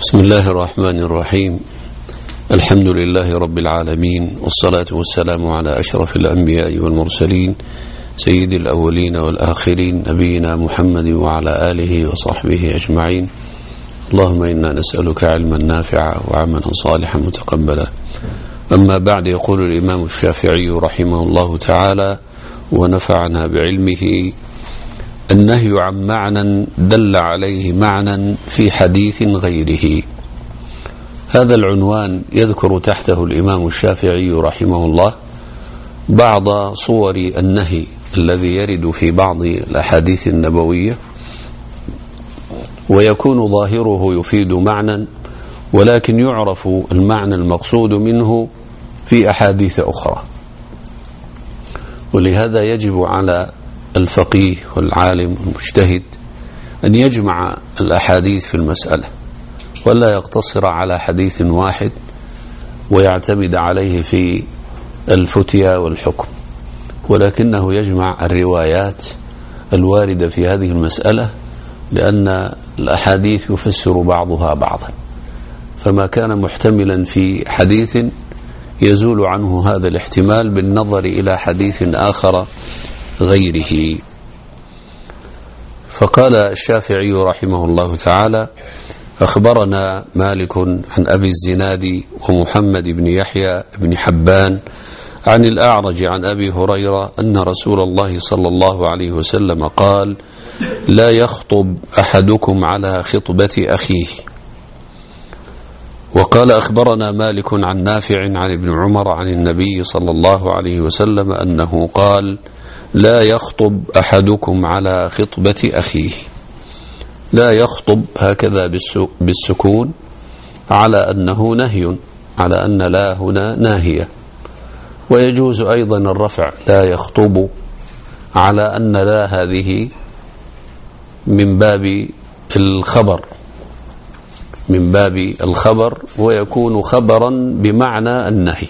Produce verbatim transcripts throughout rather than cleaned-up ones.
بسم الله الرحمن الرحيم. الحمد لله رب العالمين، والصلاة والسلام على أشرف الأنبياء والمرسلين سيد الأولين والآخرين نبينا محمد وعلى آله وصحبه أجمعين. اللهم إنا نسألك علما نافعا وعملا صالحا متقبلا. أما بعد، يقول الإمام الشافعي رحمه الله تعالى ونفعنا بعلمه: النهي عن معنى دل عليه معنى في حديث غيره. هذا العنوان يذكر تحته الإمام الشافعي رحمه الله بعض صور النهي الذي يرد في بعض الأحاديث النبوية، ويكون ظاهره يفيد معنى، ولكن يعرف المعنى المقصود منه في أحاديث أخرى. ولهذا يجب على الفقيه والعالم والمجتهد أن يجمع الأحاديث في المسألة، ولا يقتصر على حديث واحد ويعتمد عليه في الفتيا والحكم، ولكنه يجمع الروايات الواردة في هذه المسألة، لأن الأحاديث يفسر بعضها بعضا، فما كان محتملا في حديث يزول عنه هذا الاحتمال بالنظر إلى حديث آخر غيره. فقال الشافعي رحمه الله تعالى: أخبرنا مالك عن أبي الزناد ومحمد بن يحيى بن حبان عن الأعرج عن أبي هريرة أن رسول الله صلى الله عليه وسلم قال: لا يخطب أحدكم على خطبة أخيه. وقال: أخبرنا مالك عن نافع عن ابن عمر عن النبي صلى الله عليه وسلم أنه قال: لا يخطب أحدكم على خطبة أخيه. لا يخطب هكذا بالسكون على أنه نهي، على أن لا هنا ناهية. ويجوز أيضا الرفع لا يخطب على أن لا هذه من باب الخبر، من باب الخبر، ويكون خبرا بمعنى النهي،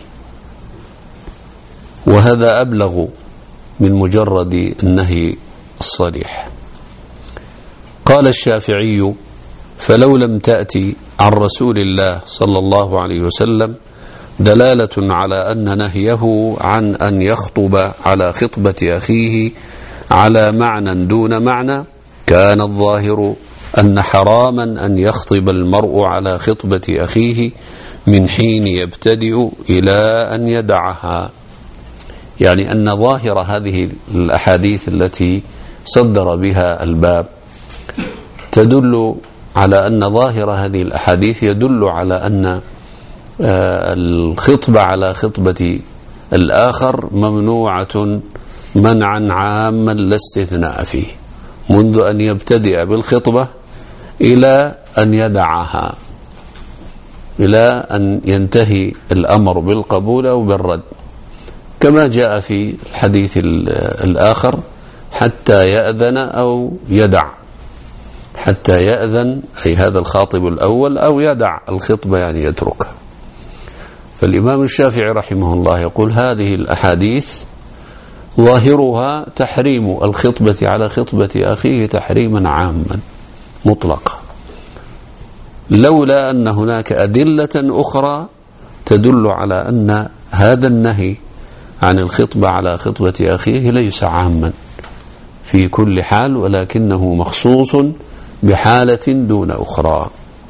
وهذا أبلغ من مجرد النهي الصريح. قال الشافعي: فلو لم تأتي عن رسول الله صلى الله عليه وسلم دلالة على أن نهيه عن أن يخطب على خطبة أخيه على معنى دون معنى، كان الظاهر أن حراما أن يخطب المرء على خطبة أخيه من حين يبتدئ إلى أن يدعها. يعني أن ظاهر هذه الأحاديث التي صدر بها الباب تدل على أن ظاهر هذه الأحاديث يدل على أن الخطبة على خطبة الآخر ممنوعة منعا عاما لا استثناء فيه، منذ أن يبتدئ بالخطبة إلى أن يدعها، إلى أن ينتهي الأمر بالقبول أو بالرد، كما جاء في الحديث الآخر: حتى يأذن أو يدع. حتى يأذن أي هذا الخاطب الأول، أو يدع الخطبة يعني يتركها. فالإمام الشافعي رحمه الله يقول: هذه الأحاديث ظاهرها تحريم الخطبة على خطبة أخيه تحريما عاما مطلقا، لولا أن هناك أدلة أخرى تدل على أن هذا النهي عن الخطبة على خطبة أخيه ليس عاما في كل حال، ولكنه مخصوص بحالة دون أخرى.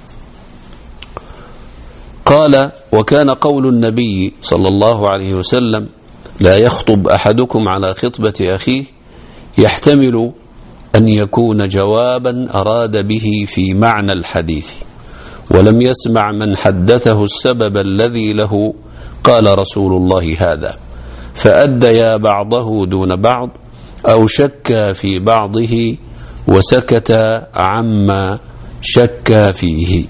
قال: وكان قول النبي صلى الله عليه وسلم: لا يخطب أحدكم على خطبة أخيه يحتمل أن يكون جوابا أراد به في معنى الحديث، ولم يسمع من حدثه السبب الذي له قال رسول الله هذا، فأديا بعضه دون بعض، أو شك في بعضه وسكت عما شك فيه.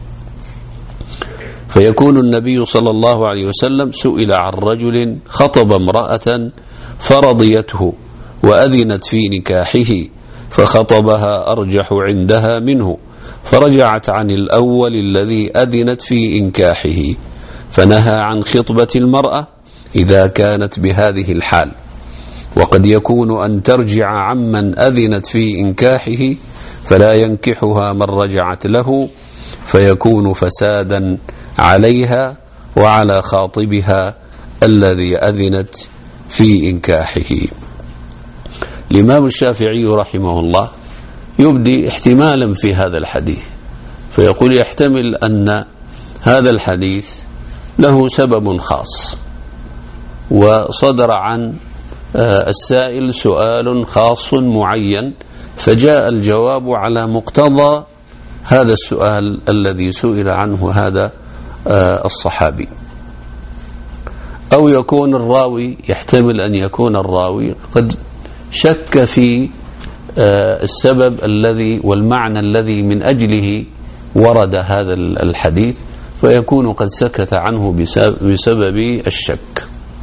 فيكون النبي صلى الله عليه وسلم سئل عن رجل خطب امرأة فرضيته وأذنت في نكاحه، فخطبها أرجح عندها منه، فرجعت عن الأول الذي أذنت في إنكاحه، فنهى عن خطبة المرأة إذا كانت بهذه الحال. وقد يكون أن ترجع عمن أذنت في إنكاحه فلا ينكحها من رجعت له، فيكون فسادا عليها وعلى خاطبها الذي أذنت في إنكاحه. الإمام الشافعي رحمه الله يبدي احتمالا في هذا الحديث، فيقول يحتمل أن هذا الحديث له سبب خاص، وصدر عن السائل سؤال خاص معين، فجاء الجواب على مقتضى هذا السؤال الذي سئل عنه هذا الصحابي. أو يكون الراوي، يحتمل أن يكون الراوي قد شك في السبب الذي والمعنى الذي من أجله ورد هذا الحديث، فيكون قد سكت عنه بسبب الشك.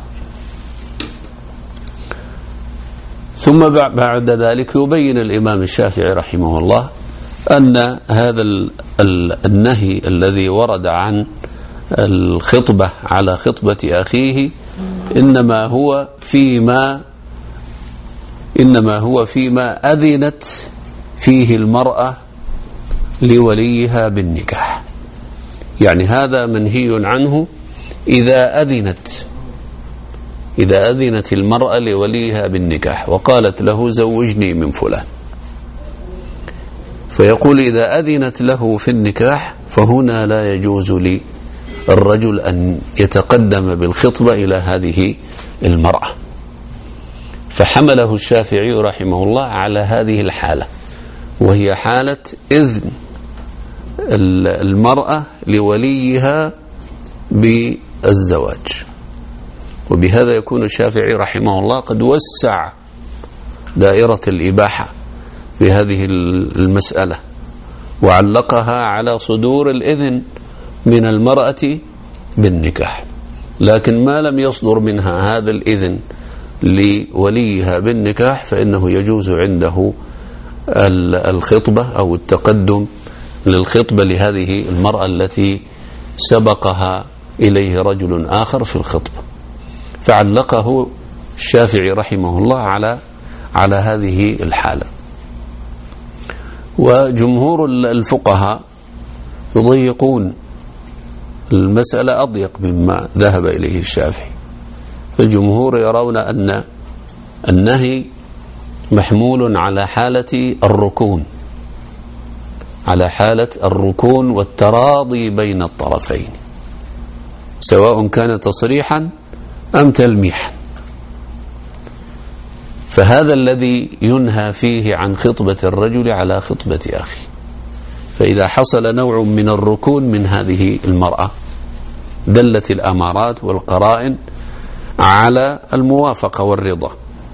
ثم بعد ذلك يبين الإمام الشافعي رحمه الله أن هذا النهي الذي ورد عن الخطبة على خطبة أخيه إنما هو فيما إنما هو فيما أذنت فيه المرأة لوليها بالنكاح. يعني هذا منهي عنه إذا أذنت إذا أذنت المرأة لوليها بالنكاح وقالت له زوجني من فلان، فيقول إذا أذنت له في النكاح فهنا لا يجوز للرجل أن يتقدم بالخطبة إلى هذه المرأة. فحمله الشافعي رحمه الله على هذه الحالة، وهي حالة إذن المرأة لوليها بالزواج. وبهذا يكون الشافعي رحمه الله قد وسع دائرة الإباحة في هذه المسألة، وعلقها على صدور الإذن من المرأة بالنكاح. لكن ما لم يصدر منها هذا الإذن لوليها بالنكاح فإنه يجوز عنده الخطبة أو التقدم للخطبة لهذه المرأة التي سبقها إليه رجل آخر في الخطبة. فعلقه الشافعي رحمه الله على على هذه الحالة. وجمهور الفقهاء يضيقون المسألة أضيق مما ذهب إليه الشافعي، فالجمهور يرون أن النهي محمول على حالة الركون على حالة الركون والتراضي بين الطرفين، سواء كان تصريحا أم تلميحا. فهذا الذي ينهى فيه عن خطبة الرجل على خطبة أخيه. فإذا حصل نوع من الركون من هذه المرأة دلت الأمارات والقرائن على الموافقة والرضا،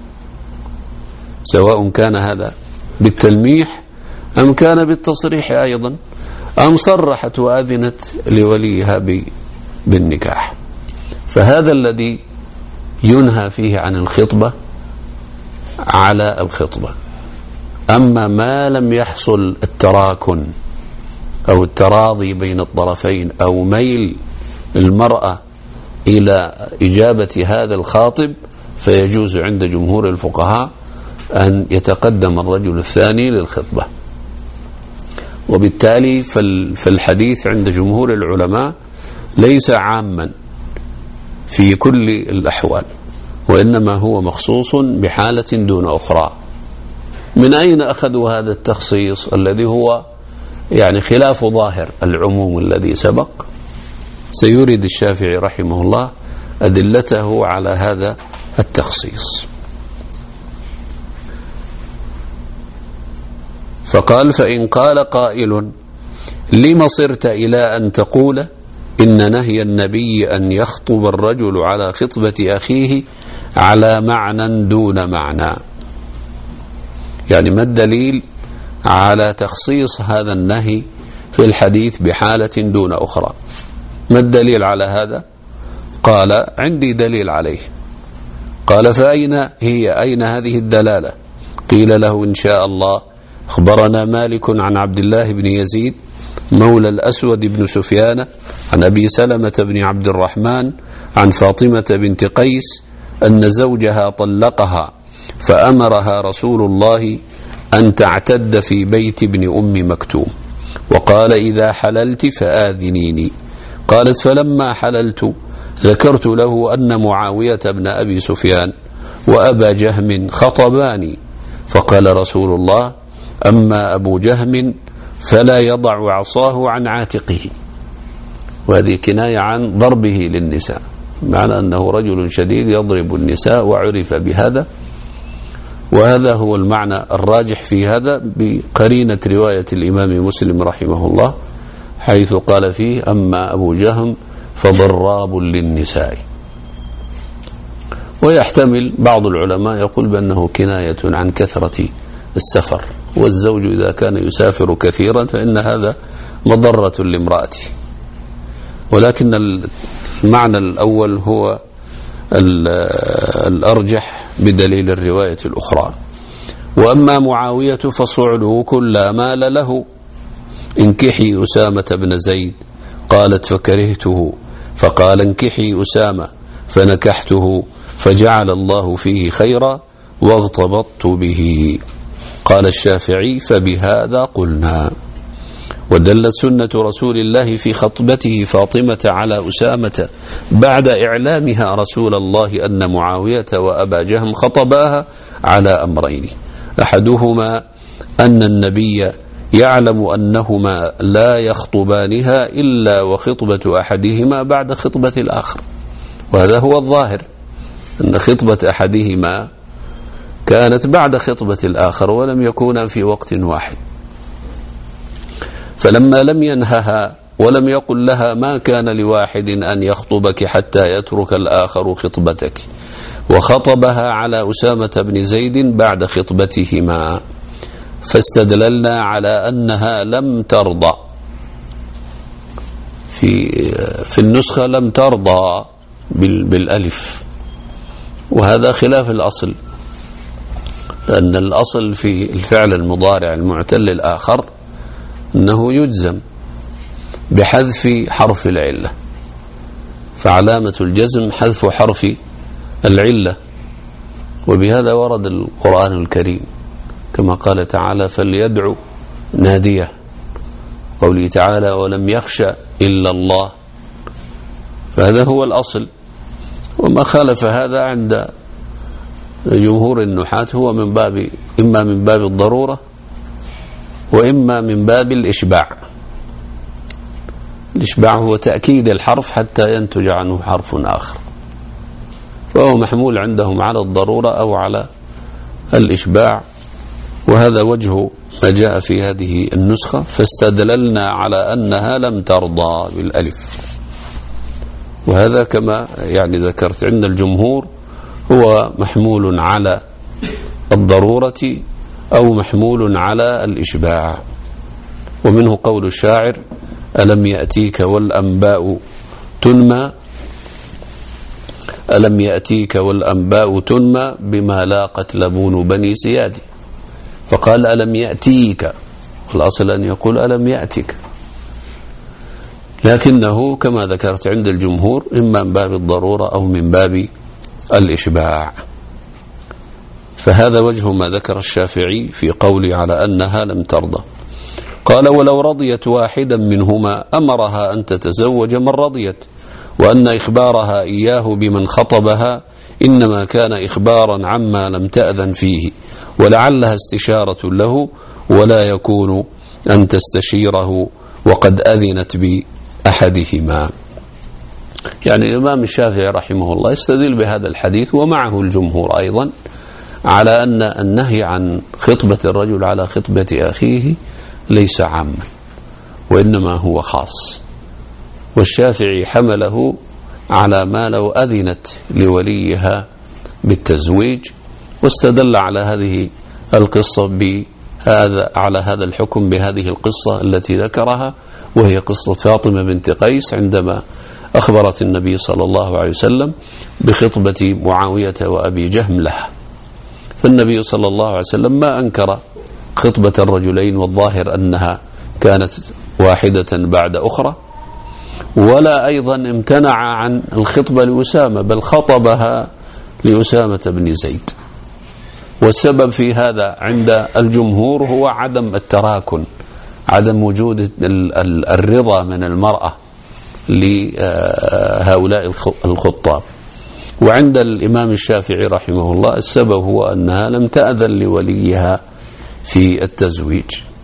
سواء كان هذا بالتلميح أم كان بالتصريح أيضا، أم صرحت وأذنت لوليها بالنكاح. فهذا الذي ينهى فيه عن الخطبة على الخطبة. أما ما لم يحصل التراكن أو التراضي بين الطرفين أو ميل المرأة إلى إجابة هذا الخاطب، فيجوز عند جمهور الفقهاء أن يتقدم الرجل الثاني للخطبة. وبالتالي فالحديث عند جمهور العلماء ليس عاما في كل الأحوال، وإنما هو مخصوص بحالة دون أخرى. من أين أخذوا هذا التخصيص الذي هو يعني خلاف ظاهر العموم الذي سبق؟ سيريد الشافعي رحمه الله أدلته على هذا التخصيص. فقال: فإن قال قائل لم صرت إلى أن تقول إن نهي النبي أن يخطب الرجل على خطبة أخيه على معنى دون معنى؟ يعني ما الدليل على تخصيص هذا النهي في الحديث بحالة دون أخرى؟ ما الدليل على هذا؟ قال: عندي دليل عليه. قال: فأين هي؟ أين هذه الدلالة؟ قيل له: إن شاء الله أخبرنا مالك عن عبد الله بن يزيد مولى الأسود بن سفيان عن أبي سلمة بن عبد الرحمن عن فاطمة بنت قيس أن زوجها طلقها فأمرها رسول الله أن تعتد في بيت ابن أم مكتوم، وقال إذا حللت فآذنيني. قالت فلما حللت ذكرت له أن معاوية بن أبي سفيان وأبا جهم خطباني، فقال رسول الله أما أبو جهم فلا يضع عصاه عن عاتقه. وهذه كناية عن ضربه للنساء، معنى أنه رجل شديد يضرب النساء وعرف بهذا، وهذا هو المعنى الراجح في هذا بقرينة رواية الإمام مسلم رحمه الله حيث قال فيه أما أبو جهم فضراب للنساء. ويحتمل بعض العلماء يقول بأنه كناية عن كثرة السفر، والزوج إذا كان يسافر كثيرا فإن هذا مضرة لامرأته، ولكن المعنى الأول هو الأرجح بدليل الرواية الأخرى. وأما معاوية فصعده كل مال له، انكحي أسامة بن زيد. قالت فكرهته، فقال انكحي أسامة، فنكحته فجعل الله فيه خيرا واغتبطت به. قال الشافعي فبهذا قلنا. ودلت سنة رسول الله في خطبته فاطمة على أسامة بعد إعلامها رسول الله أن معاوية وأبا جهم خطباها على أمرين: أحدهما أن النبي يعلم أنهما لا يخطبانها إلا وخطبة أحدهما بعد خطبة الآخر، وهذا هو الظاهر أن خطبة أحدهما كانت بعد خطبة الآخر ولم يكونا في وقت واحد. فلما لم ينهها ولم يقل لها ما كان لواحد أن يخطبك حتى يترك الآخر خطبتك، وخطبها على أسامة بن زيد بعد خطبتهما، فاستدللنا على أنها لم ترضى. في في النسخة لم ترضى بالألف، وهذا خلاف الأصل، لأن الأصل في الفعل المضارع المعتل الآخر أنه يجزم بحذف حرف العلة، فعلامة الجزم حذف حرف العلة، وبهذا ورد القرآن الكريم كما قال تعالى فليدعو ناديه، قوله تعالى ولم يخشى إلا الله، فهذا هو الأصل. وما خالف هذا عند جمهور النحاة هو من باب إما من باب الضرورة وإما من باب الإشباع. الإشباع هو تأكيد الحرف حتى ينتج عنه حرف آخر، فهو محمول عندهم على الضرورة أو على الإشباع، وهذا وجه ما جاء في هذه النسخة. فاستدللنا على أنها لم ترضى بالألف، وهذا كما يعني ذكرت عند الجمهور هو محمول على الضرورة أو محمول على الإشباع. ومنه قول الشاعر ألم يأتيك والأنباء تنمى ألم يأتيك والأنباء تنمى بما لاقت لبون بني زياد، فقال ألم يأتيك، والأصل أن يقول ألم يأتك، لكنه كما ذكرت عند الجمهور إما من باب الضرورة أو من باب الإشباع. فهذا وجه ما ذكر الشافعي في قولي على أنها لم ترضى. قال ولو رضيت واحدا منهما أمرها أن تتزوج من رضيت، وأن إخبارها إياه بمن خطبها إنما كان إخبارا عما لم تأذن فيه، ولعلها استشارة له ولا يكون أن تستشيره وقد أذنت بأحدهما. يعني الإمام الشافعي رحمه الله يستدل بهذا الحديث ومعه الجمهور أيضا على أن النهي عن خطبة الرجل على خطبة أخيه ليس عاما وإنما هو خاص، والشافعي حمله على ما لو أذنت لوليها بالتزويج، واستدل على هذه القصة بهذا على هذا الحكم بهذه القصة التي ذكرها، وهي قصة فاطمة بنت قيس عندما أخبرت النبي صلى الله عليه وسلم بخطبة معاوية وأبي جهم لها، فالنبي صلى الله عليه وسلم ما أنكر خطبة الرجلين، والظاهر أنها كانت واحدة بعد أخرى، ولا أيضا امتنع عن الخطبة لأسامة، بل خطبها لأسامة بن زيد. والسبب في هذا عند الجمهور هو عدم التراكن عدم وجود الرضا من المرأة لهؤلاء الخطاب. وعند الإمام الشافعي رحمه الله السبب هو أنها لم تأذن لوليها في التزويج.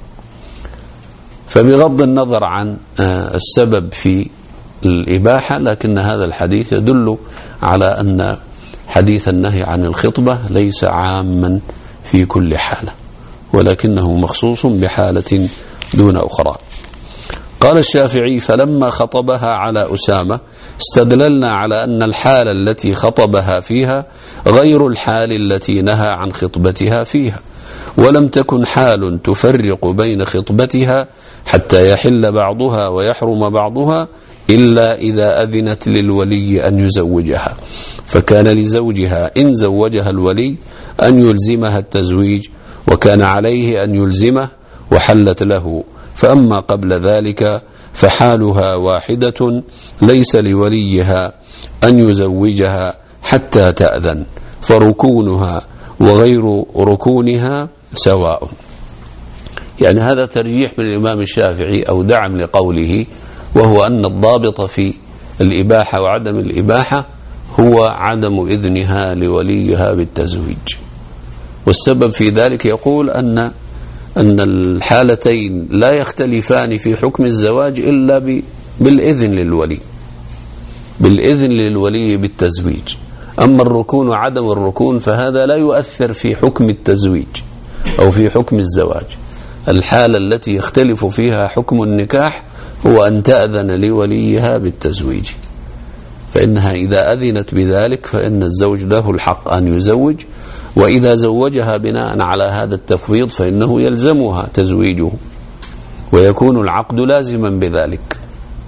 فبغض النظر عن السبب في الإباحة، لكن هذا الحديث يدل على أن حديث النهي عن الخطبة ليس عاما في كل حالة، ولكنه مخصوص بحالة دون أخرى. قال الشافعي: فلما خطبها على أسامة استدللنا على أن الحالة التي خطبها فيها غير الحال التي نهى عن خطبتها فيها، ولم تكن حال تفرق بين خطبتها حتى يحل بعضها ويحرم بعضها إلا إذا أذنت للولي أن يزوجها، فكان لزوجها إن زوجها الولي أن يلزمها التزويج، وكان عليه أن يلزمه وحلت له. فأما قبل ذلك فحالها واحدة، ليس لوليها أن يزوجها حتى تأذن، فركونها وغير ركونها سواء. يعني هذا ترجيح من الإمام الشافعي أو دعم لقوله، وهو أن الضابط في الإباحة وعدم الإباحة هو عدم إذنها لوليها بالتزويج. والسبب في ذلك يقول أن أن الحالتين لا يختلفان في حكم الزواج إلا بالإذن للولي بالإذن للولي بالتزويج. أما الركون وعدم الركون فهذا لا يؤثر في حكم التزويج أو في حكم الزواج. الحالة التي يختلف فيها حكم النكاح هو أن تأذن لوليها بالتزويج، فإنها إذا أذنت بذلك فإن الزوج له الحق أن يزوج، وإذا زوجها بناء على هذا التفويض فإنه يلزمها تزويجه، ويكون العقد لازما بذلك.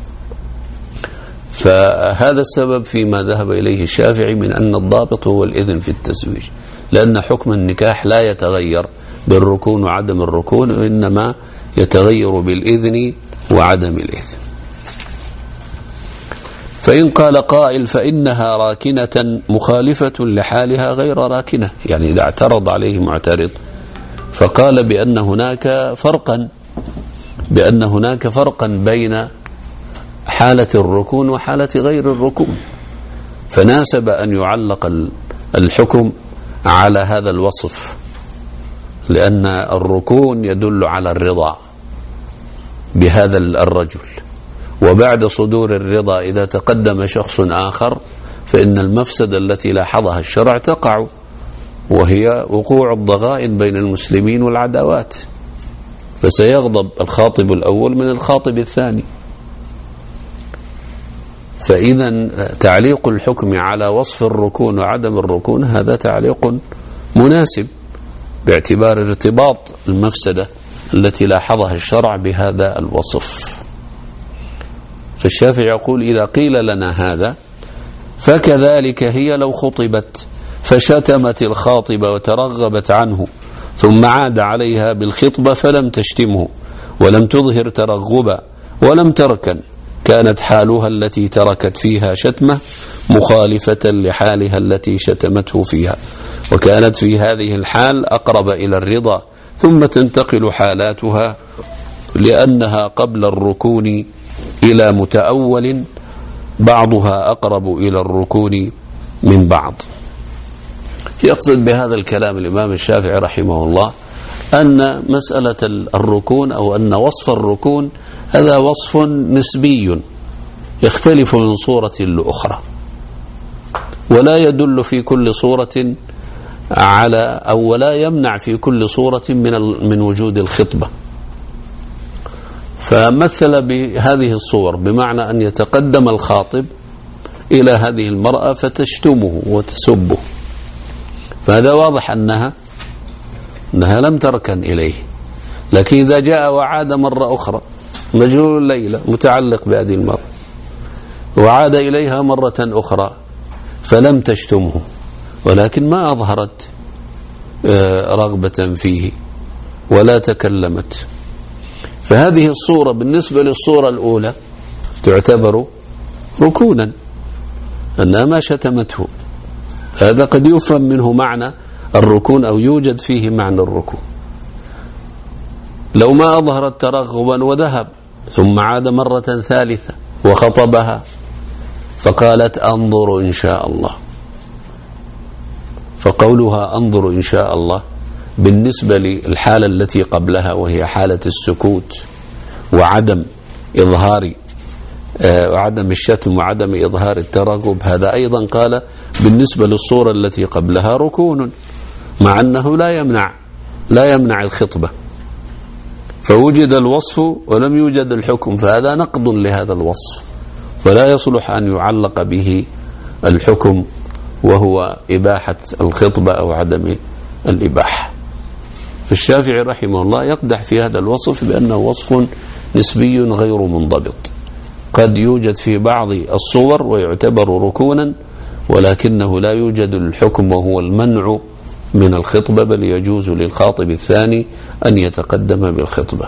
فهذا السبب فيما ذهب إليه الشافعي من أن الضابط هو الإذن في التزويج، لأن حكم النكاح لا يتغير بالركون وعدم الركون، وإنما يتغير بالإذن وعدم الإذن. فإن قال قائل فإنها راكنة مخالفة لحالها غير راكنة، يعني إذا اعترض عليه معترض فقال بأن هناك فرقا بأن هناك فرقا بين حالة الركون وحالة غير الركون، فناسب أن يعلق الحكم على هذا الوصف، لأن الركون يدل على الرضا بهذا الرجل، وبعد صدور الرضا إذا تقدم شخص آخر فإن المفسدة التي لاحظها الشرع تقع، وهي وقوع الضغائن بين المسلمين والعداوات، فسيغضب الخاطب الأول من الخاطب الثاني. فإذا تعليق الحكم على وصف الركون وعدم الركون هذا تعليق مناسب باعتبار ارتباط المفسدة التي لاحظها الشرع بهذا الوصف. فالشافعي يقول إذا قيل لنا هذا فكذلك هي لو خطبت فشتمت الخاطب وترغبت عنه ثم عاد عليها بالخطبة فلم تشتمه ولم تظهر ترغبا ولم تركن، كانت حالها التي تركت فيها شتمه مخالفة لحالها التي شتمته فيها، وكانت في هذه الحال أقرب إلى الرضا، ثم تنتقل حالاتها لأنها قبل الركون إلى متأول بعضها أقرب إلى الركون من بعض. يقصد بهذا الكلام الإمام الشافعي رحمه الله أن مسألة الركون أو أن وصف الركون هذا وصف نسبي يختلف من صورة لأخرى، ولا يدل في كل صورة على أو ولا يمنع في كل صورة من من وجود الخطبة. فمثل بهذه الصور بمعنى أن يتقدم الخاطب إلى هذه المرأة فتشتمه وتسبه، فهذا واضح أنها أنها لم تركن إليه. لكن إذا جاء وعاد مرة أخرى مجهول الليلة متعلق بهذه المرأة وعاد إليها مرة أخرى فلم تشتمه ولكن ما أظهرت رغبة فيه ولا تكلمت، فهذه الصورة بالنسبة للصورة الأولى تعتبر ركونا أنها ما شتمته. هذا قد يفهم منه معنى الركون أو يوجد فيه معنى الركون. لو ما أظهرت ترغبا وذهب ثم عاد مرة ثالثة وخطبها فقالت أنظر إن شاء الله، فقولها أنظر إن شاء الله بالنسبة للحالة التي قبلها وهي حالة السكوت وعدم إظهار وعدم الشتم وعدم إظهار الترغب، هذا أيضا قال بالنسبة للصورة التي قبلها ركون، مع أنه لا يمنع لا يمنع الخطبة، فوجد الوصف ولم يوجد الحكم، فهذا نقض لهذا الوصف ولا يصلح أن يعلق به الحكم وهو إباحة الخطبة أو عدم الإباحة. فالشافعي رحمه الله يقدح في هذا الوصف بأنه وصف نسبي غير منضبط، قد يوجد في بعض الصور ويعتبر ركونا ولكنه لا يوجد الحكم وهو المنع من الخطبة، بل يجوز للخاطب الثاني أن يتقدم بالخطبة.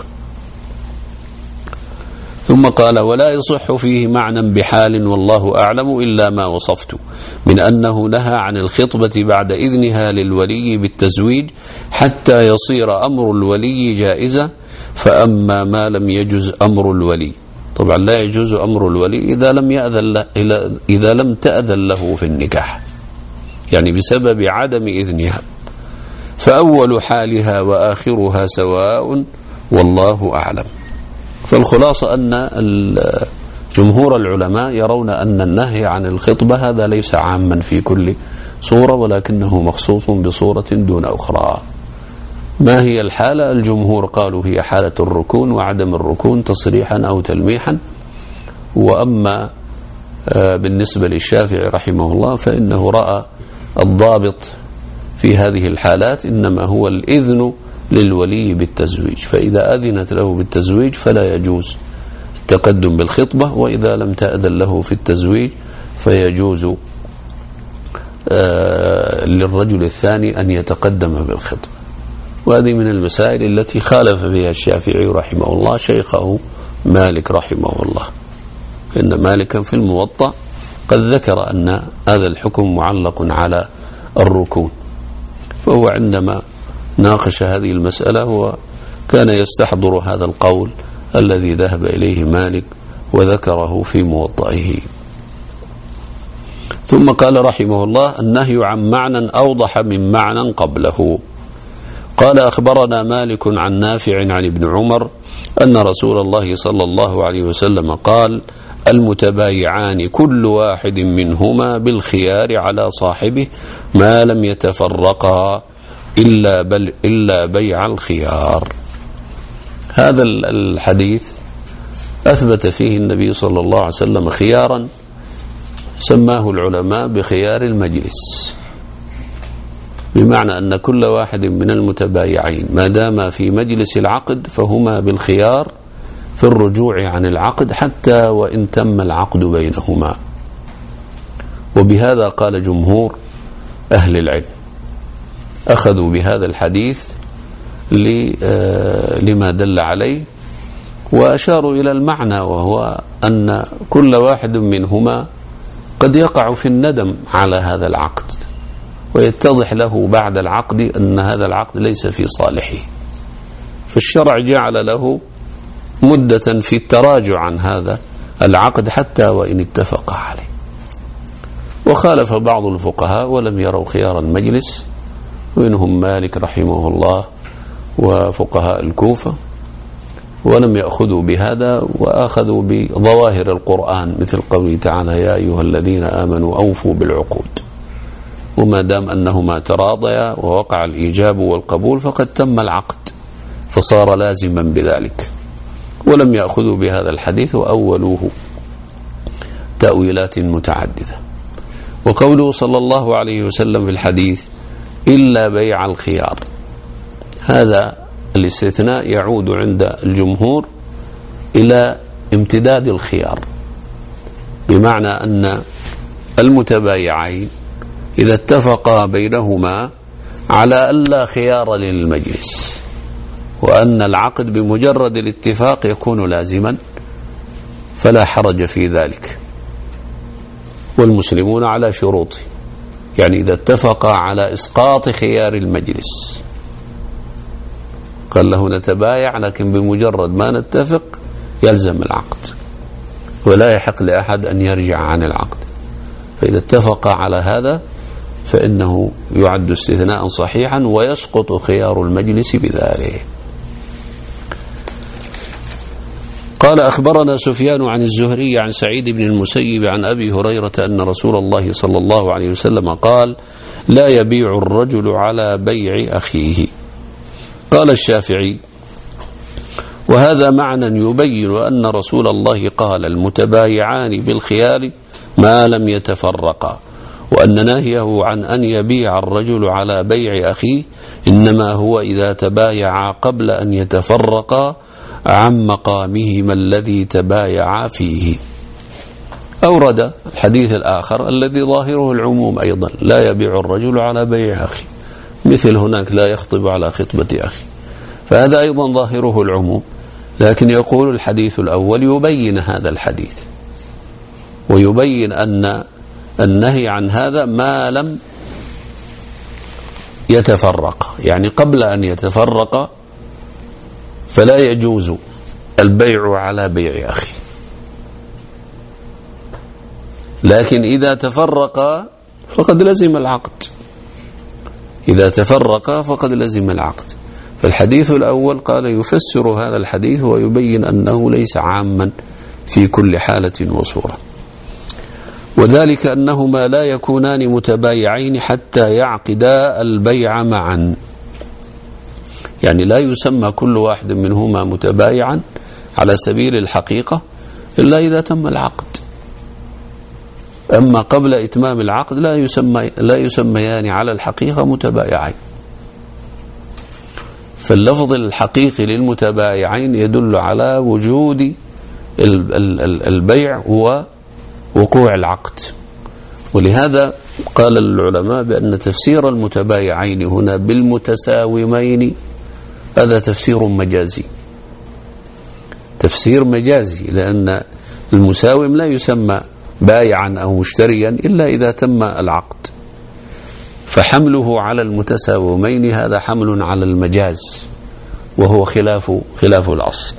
ثم قال ولا يصح فيه معنى بحال والله أعلم إلا ما وصفت من أنه نهى عن الخطبة بعد إذنها للولي بالتزويج حتى يصير أمر الولي جائزة، فأما ما لم يجز أمر الولي، طبعا لا يجوز أمر الولي إذا لم يأذن له إذا لم تأذن له في النكاح، يعني بسبب عدم إذنها، فأول حالها وآخرها سواء والله أعلم. فالخلاصة أن جمهور العلماء يرون أن النهي عن الخطبة هذا ليس عاما في كل صورة ولكنه مخصوص بصورة دون أخرى. ما هي الحالة؟ الجمهور قالوا هي حالة الركون وعدم الركون تصريحا أو تلميحا، وأما بالنسبة للشافعي رحمه الله فإنه رأى الضابط في هذه الحالات إنما هو الإذن للولي بالتزويج، فإذا أذنت له بالتزويج فلا يجوز التقدم بالخطبة، وإذا لم تأذن له في التزويج فيجوز للرجل الثاني أن يتقدم بالخطبة. وهذه من المسائل التي خالف فيها الشافعي رحمه الله شيخه مالك رحمه الله، إن مالكا في الموطأ قد ذكر أن هذا الحكم معلق على الركون، فهو عندما ناقش هذه المسألة وكان يستحضر هذا القول الذي ذهب إليه مالك وذكره في موطئه. ثم قال رحمه الله النهي عن معنى أوضح من معنى قبله. قال أخبرنا مالك عن نافع عن ابن عمر أن رسول الله صلى الله عليه وسلم قال المتبايعان كل واحد منهما بالخيار على صاحبه ما لم يتفرقا إلا, بل إلا بيع الخيار. هذا الحديث أثبت فيه النبي صلى الله عليه وسلم خيارا سماه العلماء بخيار المجلس، بمعنى أن كل واحد من المتبايعين ما دام في مجلس العقد فهما بالخيار في الرجوع عن العقد حتى وإن تم العقد بينهما. وبهذا قال جمهور أهل العلم، أخذوا بهذا الحديث لما دل عليه وأشاروا إلى المعنى، وهو أن كل واحد منهما قد يقع في الندم على هذا العقد ويتضح له بعد العقد أن هذا العقد ليس في صالحه، فالشرع جعل له مدة في التراجع عن هذا العقد حتى وإن اتفق عليه. وخالف بعض الفقهاء ولم يروا خيار المجلس، ومنهم مالك رحمه الله وفقهاء الكوفة، ولم يأخذوا بهذا وأخذوا بظواهر القرآن مثل قوله تعالى يا أيها الذين آمنوا أوفوا بالعقود، وما دام أنهما تراضيا ووقع الإيجاب والقبول فقد تم العقد فصار لازما بذلك. ولم يأخذوا بهذا الحديث وأولوه تأويلات متعددة. وقوله صلى الله عليه وسلم في الحديث إلا بيع الخيار، هذا الاستثناء يعود عند الجمهور إلى امتداد الخيار، بمعنى أن المتبايعين إذا اتفقا بينهما على ألا خيار للمجلس وأن العقد بمجرد الاتفاق يكون لازما فلا حرج في ذلك، والمسلمون على شروطه، يعني إذا اتفقا على إسقاط خيار المجلس قال له نتبايع، لكن بمجرد ما نتفق يلزم العقد، ولا يحق لأحد أن يرجع عن العقد. فإذا اتفق على هذا فإنه يعد استثناء صحيحا ويسقط خيار المجلس بذلك. قال أخبرنا سفيان عن الزهري عن سعيد بن المسيب عن أبي هريرة أن رسول الله صلى الله عليه وسلم قال: لا يبيع الرجل على بيع أخيه. قال الشافعي: وهذا معنى يبين أن رسول الله قال: المتبايعان بالخيار ما لم يتفرقا، وأن نهيه عن أن يبيع الرجل على بيع أخيه إنما هو إذا تبايعا قبل أن يتفرقا عن مقامهما الذي تبايعا فيه. أورد الحديث الآخر الذي ظاهره العموم أيضا: لا يبيع الرجل على بيع أخيه، مثل هناك لا يخطب على خطبة أخيه، فهذا أيضا ظاهره العموم. لكن يقول الحديث الأول يبين هذا الحديث، ويبين أن النهي عن هذا ما لم يتفرق، يعني قبل أن يتفرق فلا يجوز البيع على بيع أخيه، لكن إذا تفرق فقد لزم العقد، إذا تفرق فقد لزم العقد. فالحديث الأول قال يفسر هذا الحديث ويبين أنه ليس عاما في كل حالة وصورة، وذلك أنهما لا يكونان متبايعين حتى يعقدا البيع معا، يعني لا يسمى كل واحد منهما متبايعا على سبيل الحقيقة إلا إذا تم العقد. أما قبل إتمام العقد لا يسمى لا يسميان على الحقيقة متبايعين. فاللفظ الحقيقي للمتبايعين يدل على وجود البيع ووقوع العقد، ولهذا قال العلماء بأن تفسير المتبايعين هنا بالمتساومين هذا تفسير مجازي، تفسير مجازي، لأن المساوم لا يسمى بايعا أو مشتريا إلا إذا تم العقد، فحمله على المتساومين هذا حمل على المجاز وهو خلاف خلاف الأصل.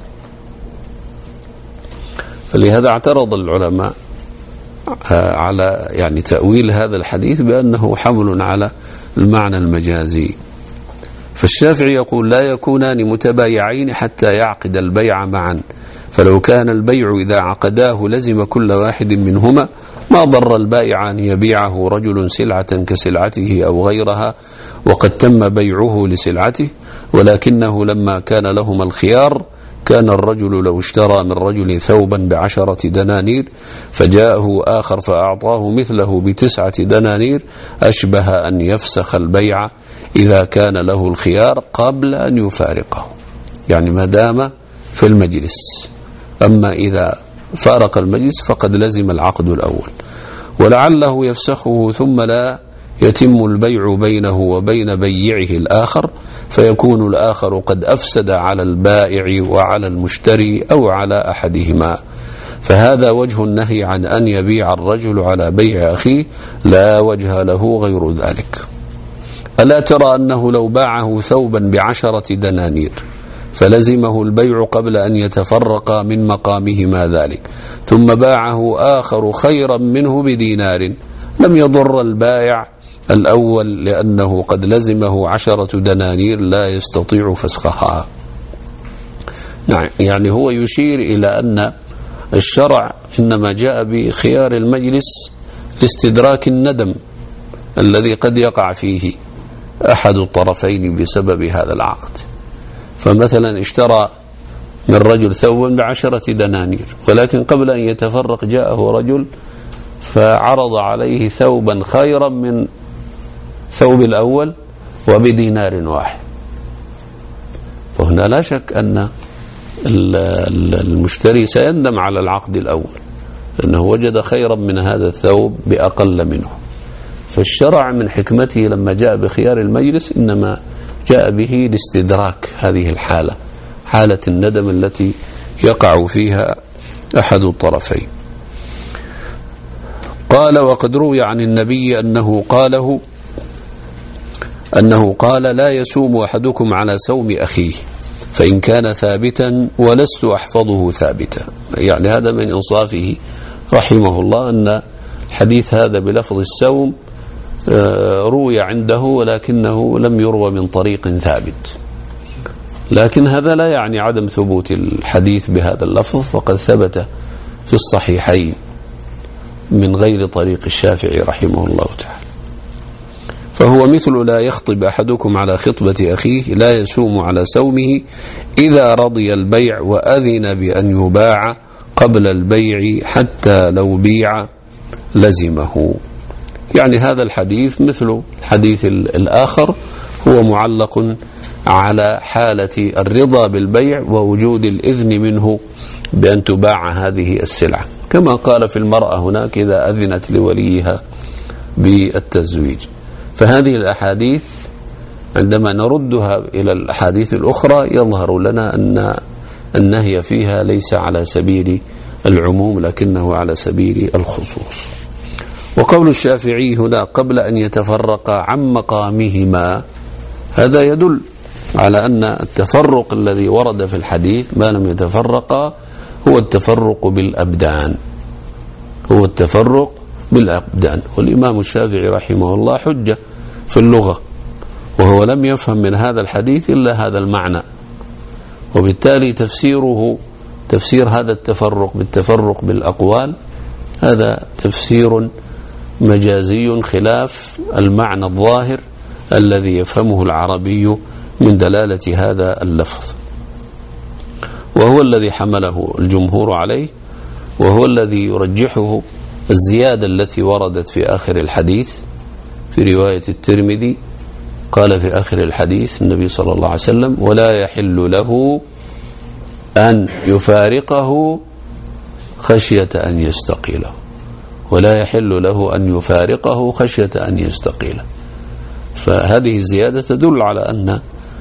فلهذا اعترض العلماء على يعني تأويل هذا الحديث بأنه حمل على المعنى المجازي. فالشافعي يقول: لا يكونان متبايعين حتى يعقد البيع معا، فلو كان البيع إذا عقداه لزم كل واحد منهما ما ضر البائع أن يبيعه رجل سلعة كسلعته أو غيرها وقد تم بيعه لسلعته، ولكنه لما كان لهما الخيار كان الرجل لو اشترى من رجل ثوبا بعشرة دنانير فجاءه آخر فأعطاه مثله بتسعة دنانير أشبه أن يفسخ البيع إذا كان له الخيار قبل أن يفارقه، يعني ما دام في المجلس. أما إذا فارق المجلس فقد لزم العقد الأول، ولعله يفسخه ثم لا يتم البيع بينه وبين بيعه الآخر، فيكون الآخر قد أفسد على البائع وعلى المشتري أو على أحدهما، فهذا وجه النهي عن أن يبيع الرجل على بيع أخيه، لا وجه له غير ذلك. ألا ترى أنه لو باعه ثوبا بعشرة دنانير فلزمه البيع قبل أن يتفرق من مقامهما ذلك، ثم باعه آخر خيرا منه بدينار، لم يضر البائع الأول لأنه قد لزمه عشرة دنانير لا يستطيع فسخها. نعم، يعني هو يشير إلى أن الشرع إنما جاء بخيار المجلس لاستدراك الندم الذي قد يقع فيه أحد الطرفين بسبب هذا العقد. فمثلا اشترى من رجل ثوبا بعشرة دنانير، ولكن قبل أن يتفرق جاءه رجل فعرض عليه ثوبا خيرا من ثوب الأول وبدينار واحد، فهنا لا شك أن المشتري سيندم على العقد الأول لأنه وجد خيرا من هذا الثوب بأقل منه. فالشرع من حكمته لما جاء بخيار المجلس إنما جاء به لاستدراك هذه الحالة، حالة الندم التي يقع فيها أحد الطرفين. قال: وقد روي عن النبي أنه قاله أنه قال: لا يسوم أحدكم على سوم أخيه، فإن كان ثابتا ولست أحفظه ثابتا. يعني هذا من إنصافه رحمه الله أن الحديث هذا بلفظ السوم روي عنده ولكنه لم يروى من طريق ثابت، لكن هذا لا يعني عدم ثبوت الحديث بهذا اللفظ، فقد ثبت في الصحيحين من غير طريق الشافعي رحمه الله تعالى. فهو مثل لا يخطب أحدكم على خطبة أخيه لا يسوم على سومه إذا رضي البيع وأذن بأن يباع قبل البيع حتى لو بيع لزمه. يعني هذا الحديث مثل الحديث الآخر هو معلق على حالة الرضا بالبيع ووجود الإذن منه بأن تباع هذه السلعة، كما قال في المرأة هناك إذا أذنت لوليها بالتزويج. فهذه الأحاديث عندما نردها إلى الأحاديث الأخرى يظهر لنا أن النهي فيها ليس على سبيل العموم لكنه على سبيل الخصوص. وقول الشافعي هنا قبل أن يتفرقا عن مقامهما هذا يدل على أن التفرق الذي ورد في الحديث ما لم يتفرقا هو التفرق بالأبدان، هو التفرق بالأبدان. والإمام الشافعي رحمه الله حجة في اللغة، وهو لم يفهم من هذا الحديث إلا هذا المعنى، وبالتالي تفسيره تفسير هذا التفرق بالتفرق بالأقوال هذا تفسير مجازي خلاف المعنى الظاهر الذي يفهمه العربي من دلالة هذا اللفظ، وهو الذي حمله الجمهور عليه، وهو الذي يرجحه الزيادة التي وردت في آخر الحديث في رواية الترمذي. قال في آخر الحديث النبي صلى الله عليه وسلم ولا يحل له أن يفارقه خشية أن يستقيله، ولا يحل له أن يفارقه خشية أن يستقيله. فهذه الزيادة تدل على أن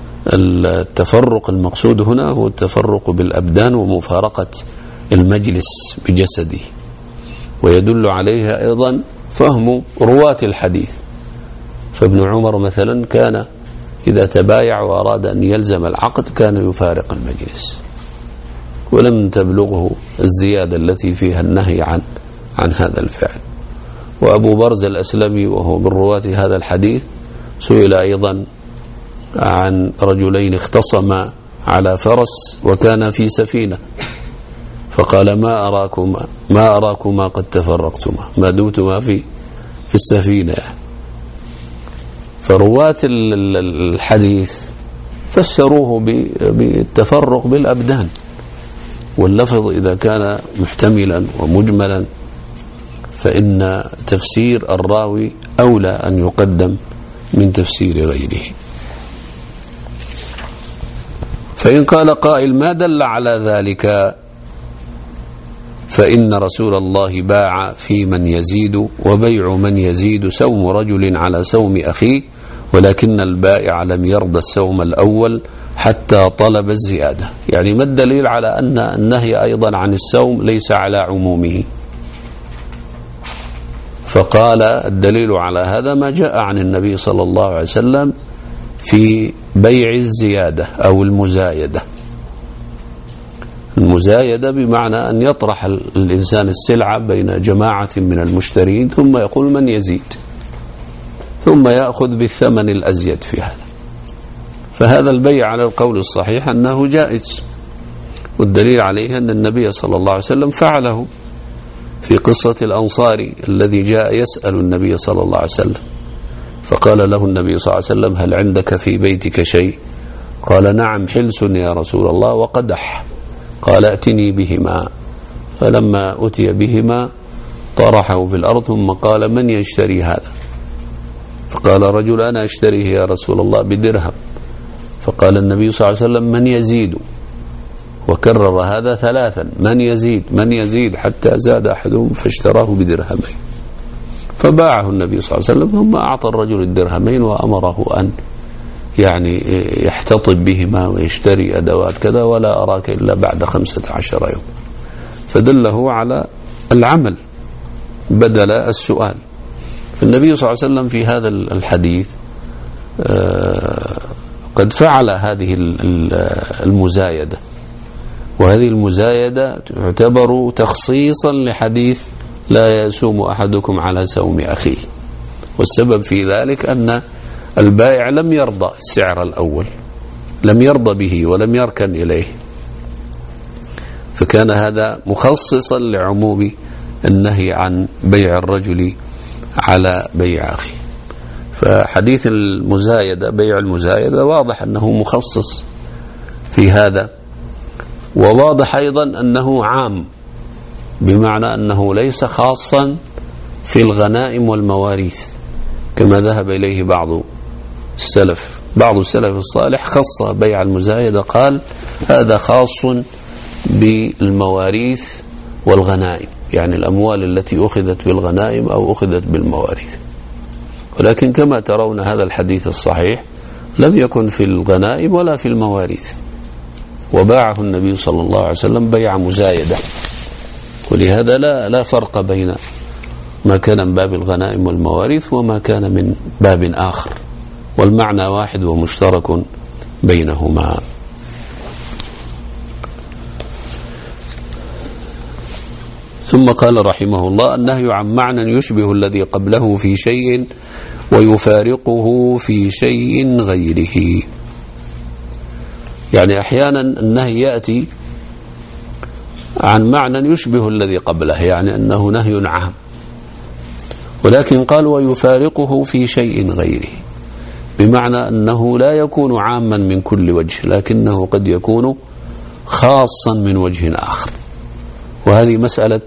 التفرق المقصود هنا هو التفرق بالأبدان ومفارقة المجلس بجسده، ويدل عليها أيضا فهم رواة الحديث. فابن عمر مثلا كان إذا تبايع وأراد أن يلزم العقد كان يفارق المجلس، ولم تبلغه الزيادة التي فيها النهي عن عن هذا الفعل. وأبو برز الأسلمي وهو من رواة هذا الحديث سئل أيضا عن رجلين اختصما على فرس وكان في سفينة، فقال ما أراكما ما أراكما قد تفرقتما ما دمتما في في السفينة. فرواة الحديث فسروه بالتفرق بالأبدان، واللفظ إذا كان محتملا ومجملا فإن تفسير الراوي أولى أن يقدم من تفسير غيره. فإن قال قائل ما دل على ذلك؟ فإن رسول الله باع في من يزيد، وبيع من يزيد سوم رجل على سوم أخيه، ولكن البائع لم يرضى السوم الأول حتى طلب الزيادة. يعني ما الدليل على أن النهي أيضا عن السوم ليس على عمومه؟ فقال الدليل على هذا ما جاء عن النبي صلى الله عليه وسلم في بيع الزيادة أو المزايدة. المزايدة بمعنى أن يطرح الإنسان السلعة بين جماعة من المشترين ثم يقول من يزيد، ثم يأخذ بالثمن الأزيد في هذا. فهذا البيع على القول الصحيح أنه جائز، والدليل عليه أن النبي صلى الله عليه وسلم فعله في قصة الأنصاري الذي جاء يسأل النبي صلى الله عليه وسلم، فقال له النبي صلى الله عليه وسلم هل عندك في بيتك شيء؟ قال نعم حلس يا رسول الله وقدح. قال ائتني بهما. فلما أتي بهما طرحه في الأرض ثم قال من يشتري هذا؟ فقال رجل أنا أشتريه يا رسول الله بدرهم. فقال النبي صلى الله عليه وسلم من يزيد؟ وكرر هذا ثلاثا من يزيد من يزيد حتى زاد أحدهم فاشتراه بدرهمين. فباعه النبي صلى الله عليه وسلم ثم أعطى الرجل الدرهمين وأمره أن يعني يحتطب بهما ويشتري أدوات كذا ولا أراك إلا بعد خمسة عشر يوم. فدله على العمل بدل السؤال. فالنبي صلى الله عليه وسلم في هذا الحديث قد فعل هذه المزايدة، وهذه المزايدة تعتبر تخصيصا لحديث لا يسوم أحدكم على سوم أخيه، والسبب في ذلك أن البائع لم يرضى السعر الأول، لم يرضى به ولم يركن إليه، فكان هذا مخصصا لعموم النهي عن بيع الرجل على بيع أخيه. فحديث المزايدة، بيع المزايدة، واضح أنه مخصص في هذا، وواضح أيضا أنه عام، بمعنى أنه ليس خاصا في الغنائم والمواريث كما ذهب إليه بعض السلف. بعض السلف الصالح خص بيع المزايدة، قال هذا خاص بالمواريث والغنائم، يعني الأموال التي أخذت بالغنائم أو أخذت بالمواريث. ولكن كما ترون هذا الحديث الصحيح لم يكن في الغنائم ولا في المواريث، وباعه النبي صلى الله عليه وسلم بيع مزايدة. ولهذا لا لا فرق بين ما كان من باب الغنائم والمواريث وما كان من باب آخر، والمعنى واحد ومشترك بينهما. ثم قال رحمه الله: النهي عن معنى يشبه الذي قبله في شيء ويفارقه في شيء غيره. يعني أحيانا النهي يأتي عن معنى يشبه الذي قبله، يعني أنه نهي عام، ولكن قال ويفارقه في شيء غيره، بمعنى أنه لا يكون عاما من كل وجه، لكنه قد يكون خاصا من وجه آخر. وهذه مسألة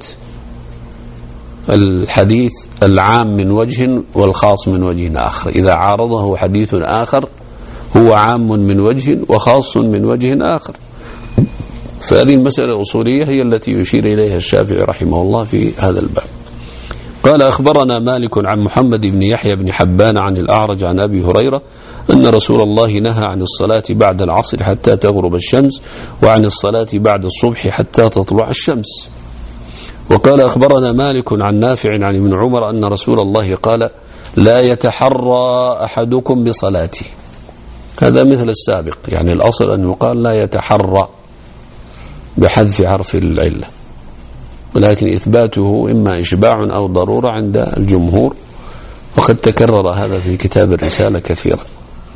الحديث العام من وجه والخاص من وجه آخر، إذا عارضه حديث آخر هو عام من وجه وخاص من وجه آخر. فهذه المسألة الأصولية هي التي يشير إليها الشافعي رحمه الله في هذا الباب. قال: أخبرنا مالك عن محمد بن يحيى بن حبان عن الأعرج عن أبي هريرة أن رسول الله نهى عن الصلاة بعد العصر حتى تغرب الشمس، وعن الصلاة بعد الصبح حتى تطلع الشمس. وقال: أخبرنا مالك عن نافع عن ابن عمر أن رسول الله قال: لا يتحرى أحدكم بصلاته. هذا مثل السابق، يعني الأصل أن يقال لا يتحرى بحذف حرف العلة، ولكن إثباته إما إشباع أو ضرورة عند الجمهور، وقد تكرر هذا في كتاب الرسالة كثيرا.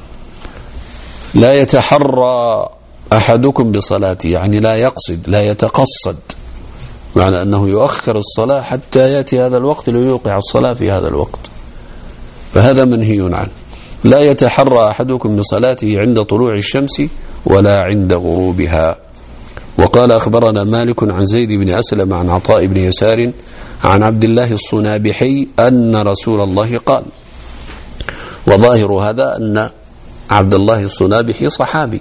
لا يتحرى أحدكم بصلاته، يعني لا يقصد، لا يتقصد، معنى أنه يؤخر الصلاة حتى يأتي هذا الوقت ليوقع الصلاة في هذا الوقت، فهذا منهي عنه. لا يتحرى أحدكم بصلاته عند طلوع الشمس ولا عند غروبها. وقال: أخبرنا مالك عن زيد بن أسلم عن عطاء بن يسار عن عبد الله الصنابحي أن رسول الله قال. وظاهر هذا أن عبد الله الصنابحي صحابي،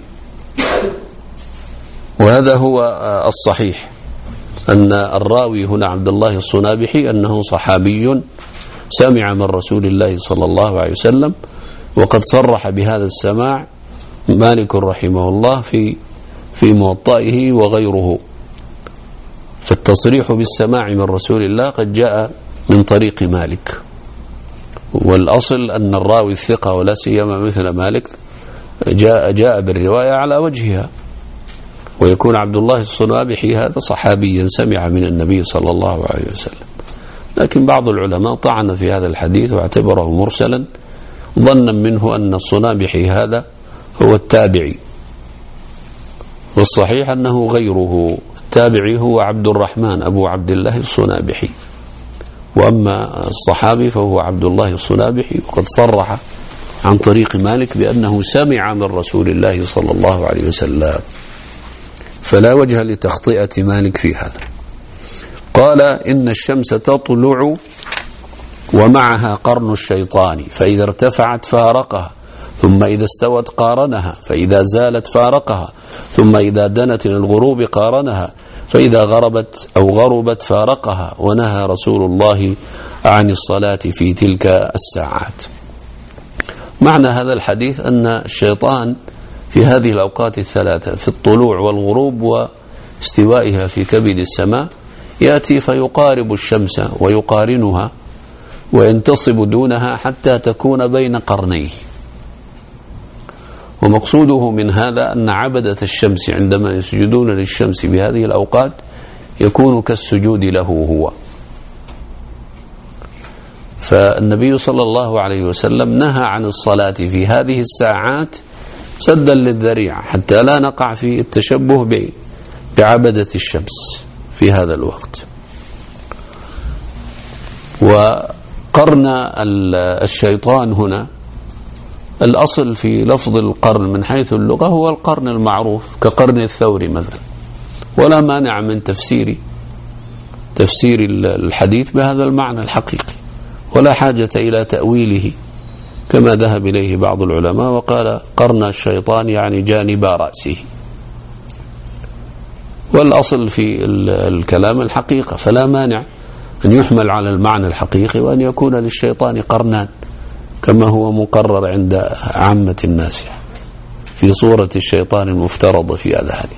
وهذا هو الصحيح، أن الراوي هنا عبد الله الصنابحي أنه صحابي سمع من رسول الله صلى الله عليه وسلم، وقد صرح بهذا السماع مالك رحمه الله في في موطئه وغيره. فالتصريح بالسماع من رسول الله قد جاء من طريق مالك، والأصل أن الراوي الثقة ولا سيما مثل مالك جاء جاء بالرواية على وجهها، ويكون عبد الله الصنابحي هذا صحابيا سمع من النبي صلى الله عليه وسلم. لكن بعض العلماء طعن في هذا الحديث واعتبره مرسلا، ظنا منه أن الصنابحي هذا هو التابعي، والصحيح أنه غيره. التابعي هو عبد الرحمن أبو عبد الله الصنابحي، وأما الصحابي فهو عبد الله الصنابحي، وقد صرح عن طريق مالك بأنه سمع من رسول الله صلى الله عليه وسلم، فلا وجه لتخطئة مالك في هذا. قال: إن الشمس تطلع ومعها قرن الشيطان، فإذا ارتفعت فارقها، ثم إذا استوت قارنها، فإذا زالت فارقها، ثم إذا دنت الغروب قارنها، فإذا غربت أو غربت فارقها. ونهى رسول الله عن الصلاة في تلك الساعات. معنى هذا الحديث أن الشيطان في هذه الأوقات الثلاثة، في الطلوع والغروب واستوائها في كبد السماء، يأتي فيقارب الشمس ويقارنها وينتصب دونها حتى تكون بين قرنيه. ومقصوده من هذا أن عبدة الشمس عندما يسجدون للشمس بهذه الأوقات يكون كالسجود له هو. فالنبي صلى الله عليه وسلم نهى عن الصلاة في هذه الساعات سدا للذريعة حتى لا نقع في التشبه بعبدة الشمس في هذا الوقت. وقرن الشيطان هنا الأصل في لفظ القرن من حيث اللغة هو القرن المعروف كقرن الثور مثلا، ولا مانع من تفسير تفسير الحديث بهذا المعنى الحقيقي، ولا حاجة إلى تأويله كما ذهب إليه بعض العلماء وقال قرن الشيطان يعني جانب رأسه، والأصل في الكلام الحقيقة، فلا مانع أن يحمل على المعنى الحقيقي وأن يكون للشيطان قرنان كما هو مقرر عند عامة الناس في صورة الشيطان المفترض في أذهانه.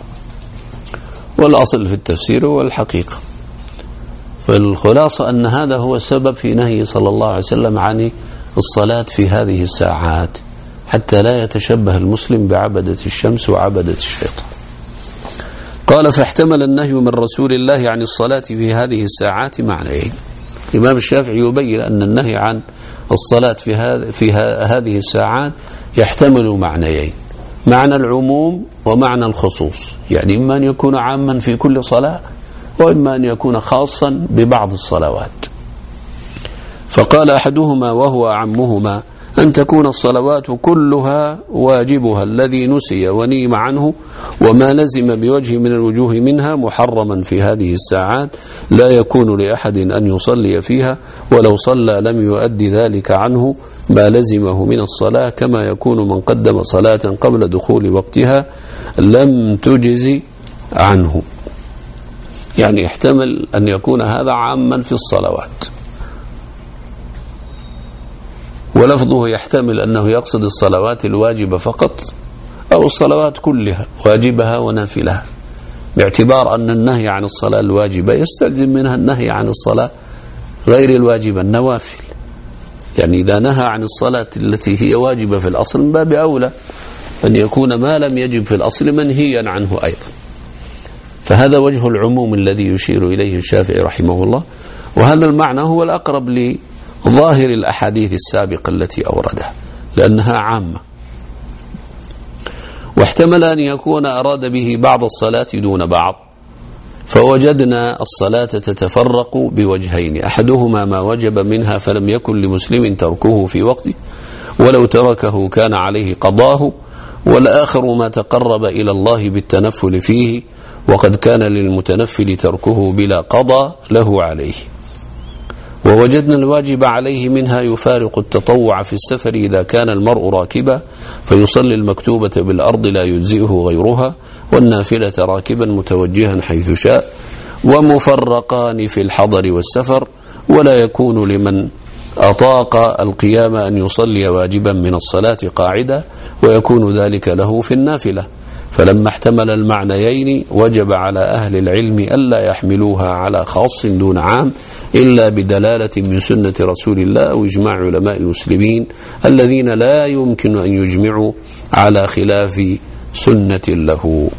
والأصل في التفسير هو الحقيقة. فالخلاصة أن هذا هو السبب في نهي صلى الله عليه وسلم عن الصلاة في هذه الساعات حتى لا يتشبه المسلم بعبدة الشمس وعبدة الشيطان. قال فاحتمل النهي من رسول الله عن الصلاة في هذه الساعات معنيين. الإمام الشافعي يبين أن النهي عن الصلاة في هذه في هذه الساعات يحتمل معنيين: معنى العموم ومعنى الخصوص، يعني إما أن يكون عاما في كل صلاة وإما أن يكون خاصا ببعض الصلوات. فقال أحدهما وهو أعمهما أن تكون الصلوات كلها واجبها الذي نسي ونيم عنه وما لزم بوجه من الوجوه منها محرما في هذه الساعات لا يكون لأحد أن يصلي فيها، ولو صلى لم يؤدي ذلك عنه ما لزمه من الصلاة، كما يكون من قدم صلاة قبل دخول وقتها لم تجز عنه. يعني يحتمل أن يكون هذا عاما في الصلوات، ولفظه يحتمل أنه يقصد الصلوات الواجبة فقط أو الصلوات كلها واجبها ونافلها، باعتبار أن النهي عن الصلاة الواجبة يستلزم منها النهي عن الصلاة غير الواجبة النوافل. يعني إذا نهى عن الصلاة التي هي واجبة في الأصل من باب أولى أن يكون ما لم يجب في الأصل منهيا عنه أيضا. فهذا وجه العموم الذي يشير إليه الشافعي رحمه الله، وهذا المعنى هو الأقرب لظاهر الأحاديث السابقة التي أوردها لأنها عامة. واحتمل أن يكون أراد به بعض الصلاة دون بعض، فوجدنا الصلاة تتفرق بوجهين: أحدهما ما وجب منها فلم يكن لمسلم تركه في وقته ولو تركه كان عليه قضاه، والآخر ما تقرب إلى الله بالتنفل فيه وقد كان للمتنفل تركه بلا قضى له عليه. ووجدنا الواجب عليه منها يفارق التطوع في السفر إذا كان المرء راكبا فيصلي المكتوبة بالأرض لا يجزئه غيرها، والنافلة راكبا متوجها حيث شاء، ومفرقان في الحضر والسفر، ولا يكون لمن أطاق القيام أن يصلي واجبا من الصلاة قاعدة، ويكون ذلك له في النافلة. فلما احتمل المعنيين وجب على أهل العلم ألا يحملوها على خاص دون عام إلا بدلالة من سنة رسول الله أو إجماع علماء المسلمين الذين لا يمكن أن يجمعوا على خلاف سنة له.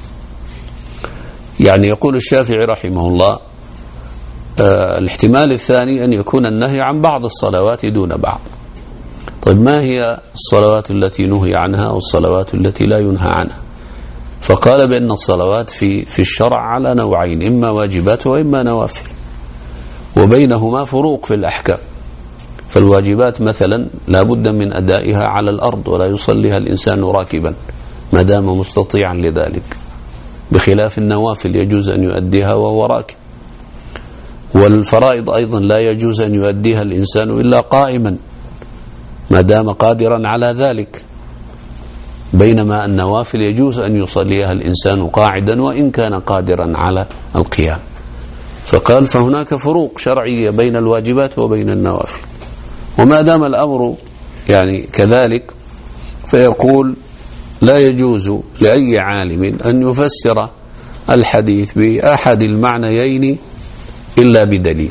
يعني يقول الشافعي رحمه الله آه الاحتمال الثاني أن يكون النهي عن بعض الصلوات دون بعض. طيب ما هي الصلوات التي نهي عنها والصلوات التي لا ينهى عنها؟ فقال بأن الصلوات في في الشرع على نوعين: إما واجبات وإما نوافل، وبينهما فروق في الأحكام. فالواجبات مثلا لا بد من أدائها على الأرض ولا يصليها الإنسان راكبا ما دام مستطيعا لذلك، بخلاف النوافل يجوز أن يؤديها وهو راكب. والفرائض أيضا لا يجوز أن يؤديها الإنسان إلا قائما ما دام قادرا على ذلك، بينما النوافل يجوز أن يصليها الإنسان قاعدا وإن كان قادرا على القيام. فقال فهناك فروق شرعية بين الواجبات وبين النوافل. وما دام الأمر يعني كذلك فيقول لا يجوز لأي عالم أن يفسر الحديث بأحد المعنيين إلا بدليل.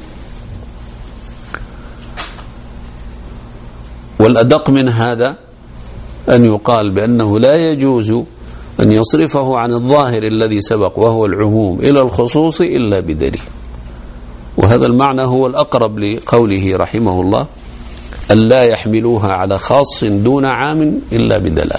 والأدق من هذا أن يقال بأنه لا يجوز أن يصرفه عن الظاهر الذي سبق وهو العموم إلى الخصوص إلا بدليل. وهذا المعنى هو الأقرب لقوله رحمه الله أن لا يحملوها على خاص دون عام إلا بدلال.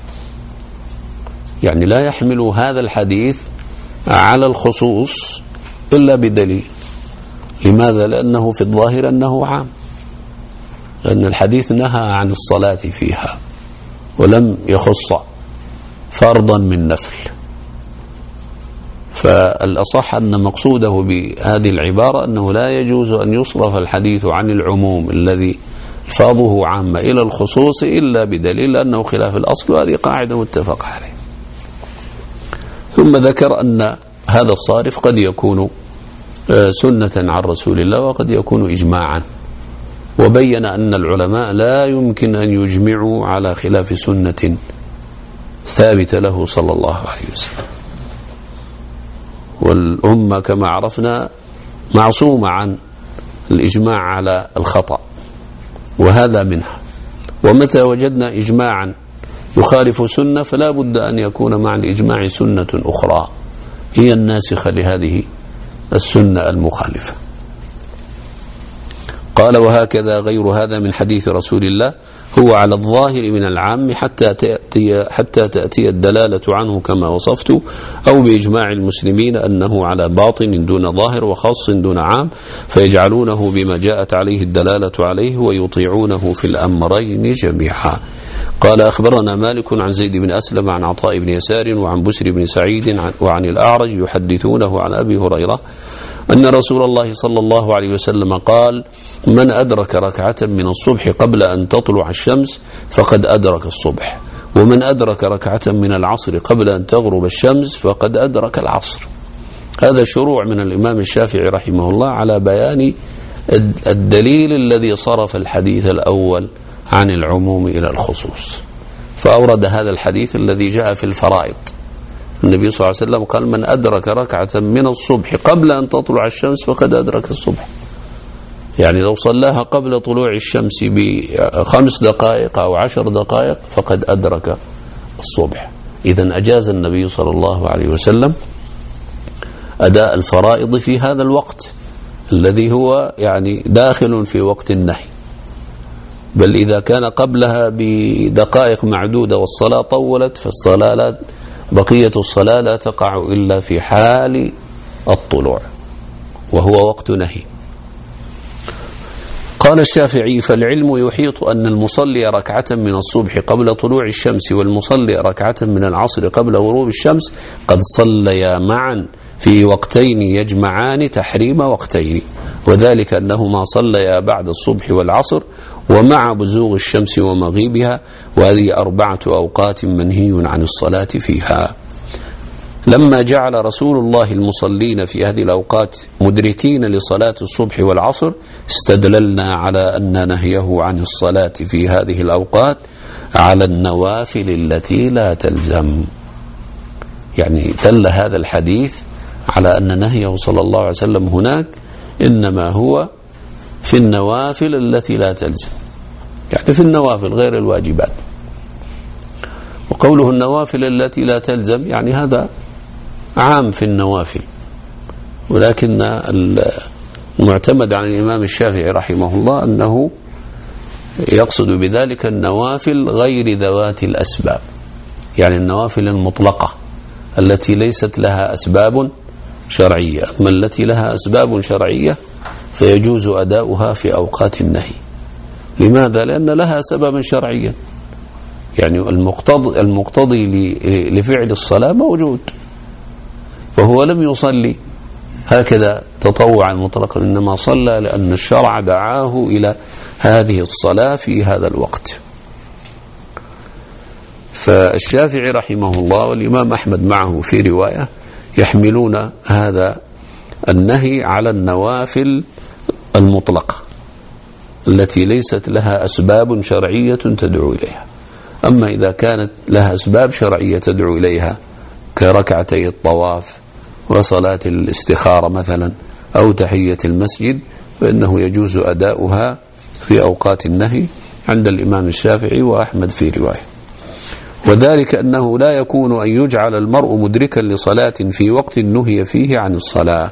يعني لا يحملوا هذا الحديث على الخصوص إلا بدليل. لماذا؟ لأنه في الظاهر أنه عام، لأن الحديث نهى عن الصلاة فيها ولم يخص فرضا من نفل. فالأصح أن مقصوده بهذه العبارة أنه لا يجوز أن يصرف الحديث عن العموم الذي الفاظه عامة إلى الخصوص إلا بدليل، لأنه خلاف الأصل، وهذه قاعدة متفق عليه. ثم ذكر أن هذا الصارف قد يكون سنة عن رسول الله وقد يكون إجماعا، وبين أن العلماء لا يمكن أن يجمعوا على خلاف سنة ثابت له صلى الله عليه وسلم. والأمة كما عرفنا معصومة عن الإجماع على الخطأ، وهذا منها. ومتى وجدنا إجماعا يخالف سنة فلا بد أن يكون مع الإجماع سنة أخرى هي الناسخة لهذه السنة المخالفة. قال: وهكذا غير هذا من حديث رسول الله هو على الظاهر من العام حتى تأتي, حتى تأتي الدلالة عنه كما وصفت، أو بإجماع المسلمين أنه على باطن دون ظاهر وخاص دون عام، فيجعلونه بما جاءت عليه الدلالة عليه ويطيعونه في الأمرين جميعا. قال: أخبرنا مالك عن زيد بن أسلم عن عطاء بن يسار وعن بسر بن سعيد وعن الأعرج يحدثونه عن أبي هريرة أن رسول الله صلى الله عليه وسلم قال: من أدرك ركعة من الصبح قبل أن تطلع الشمس فقد أدرك الصبح، ومن أدرك ركعة من العصر قبل أن تغرب الشمس فقد أدرك العصر. هذا شروع من الإمام الشافعي رحمه الله على بيان الدليل الذي صرف الحديث الأول عن العموم إلى الخصوص، فأورد هذا الحديث الذي جاء في الفرائض. النبي صلى الله عليه وسلم قال: من أدرك ركعة من الصبح قبل أن تطلع الشمس فقد أدرك الصبح. يعني لو صلاها قبل طلوع الشمس بخمس دقائق أو عشر دقائق فقد أدرك الصبح. إذن أجاز النبي صلى الله عليه وسلم أداء الفرائض في هذا الوقت الذي هو يعني داخل في وقت النهي، بل إذا كان قبلها بدقائق معدودة والصلاة طولت فالصلاة لا بقية الصلاة لا تقع إلا في حال الطلوع وهو وقت نهي. قال الشافعي: فالعلم يحيط أن المصلي ركعة من الصبح قبل طلوع الشمس والمصلي ركعة من العصر قبل غروب الشمس قد صليا معا في وقتين يجمعان تحريم وقتين، وذلك أنهما صليا بعد الصبح والعصر ومع بزوغ الشمس ومغيبها، وهذه أربعة أوقات منهي عن الصلاة فيها. لما جعل رسول الله المصلين في هذه الأوقات مدركين لصلاة الصبح والعصر استدللنا على أن نهيه عن الصلاة في هذه الأوقات على النوافل التي لا تلزم. يعني دل هذا الحديث على أن نهيه صلى الله عليه وسلم هناك إنما هو في النوافل التي لا تلزم، يعني في النوافل غير الواجبات. وقوله النوافل التي لا تلزم يعني هذا عام في النوافل، ولكن المعتمد عن الإمام الشافعي رحمه الله أنه يقصد بذلك النوافل غير ذوات الأسباب، يعني النوافل المطلقة التي ليست لها أسباب شرعية. أما التي لها أسباب شرعية فيجوز أداؤها في أوقات النهي. لماذا؟ لأن لها سببا شرعيا، يعني المقتضي, المقتضي لفعل الصلاة موجود، فهو لم يصلي هكذا تطوعا مطلقا، إنما صلى لأن الشرع دعاه إلى هذه الصلاة في هذا الوقت. فالشافعي رحمه الله والإمام أحمد معه في رواية يحملون هذا النهي على النوافل المطلقة التي ليست لها أسباب شرعية تدعو إليها. أما إذا كانت لها أسباب شرعية تدعو إليها كركعتي الطواف وصلاة الاستخارة مثلا أو تحية المسجد فإنه يجوز أداؤها في أوقات النهي عند الإمام الشافعي وأحمد في رواية. وذلك أنه لا يكون أن يجعل المرء مدركا لصلاة في وقت نهي فيه عن الصلاة.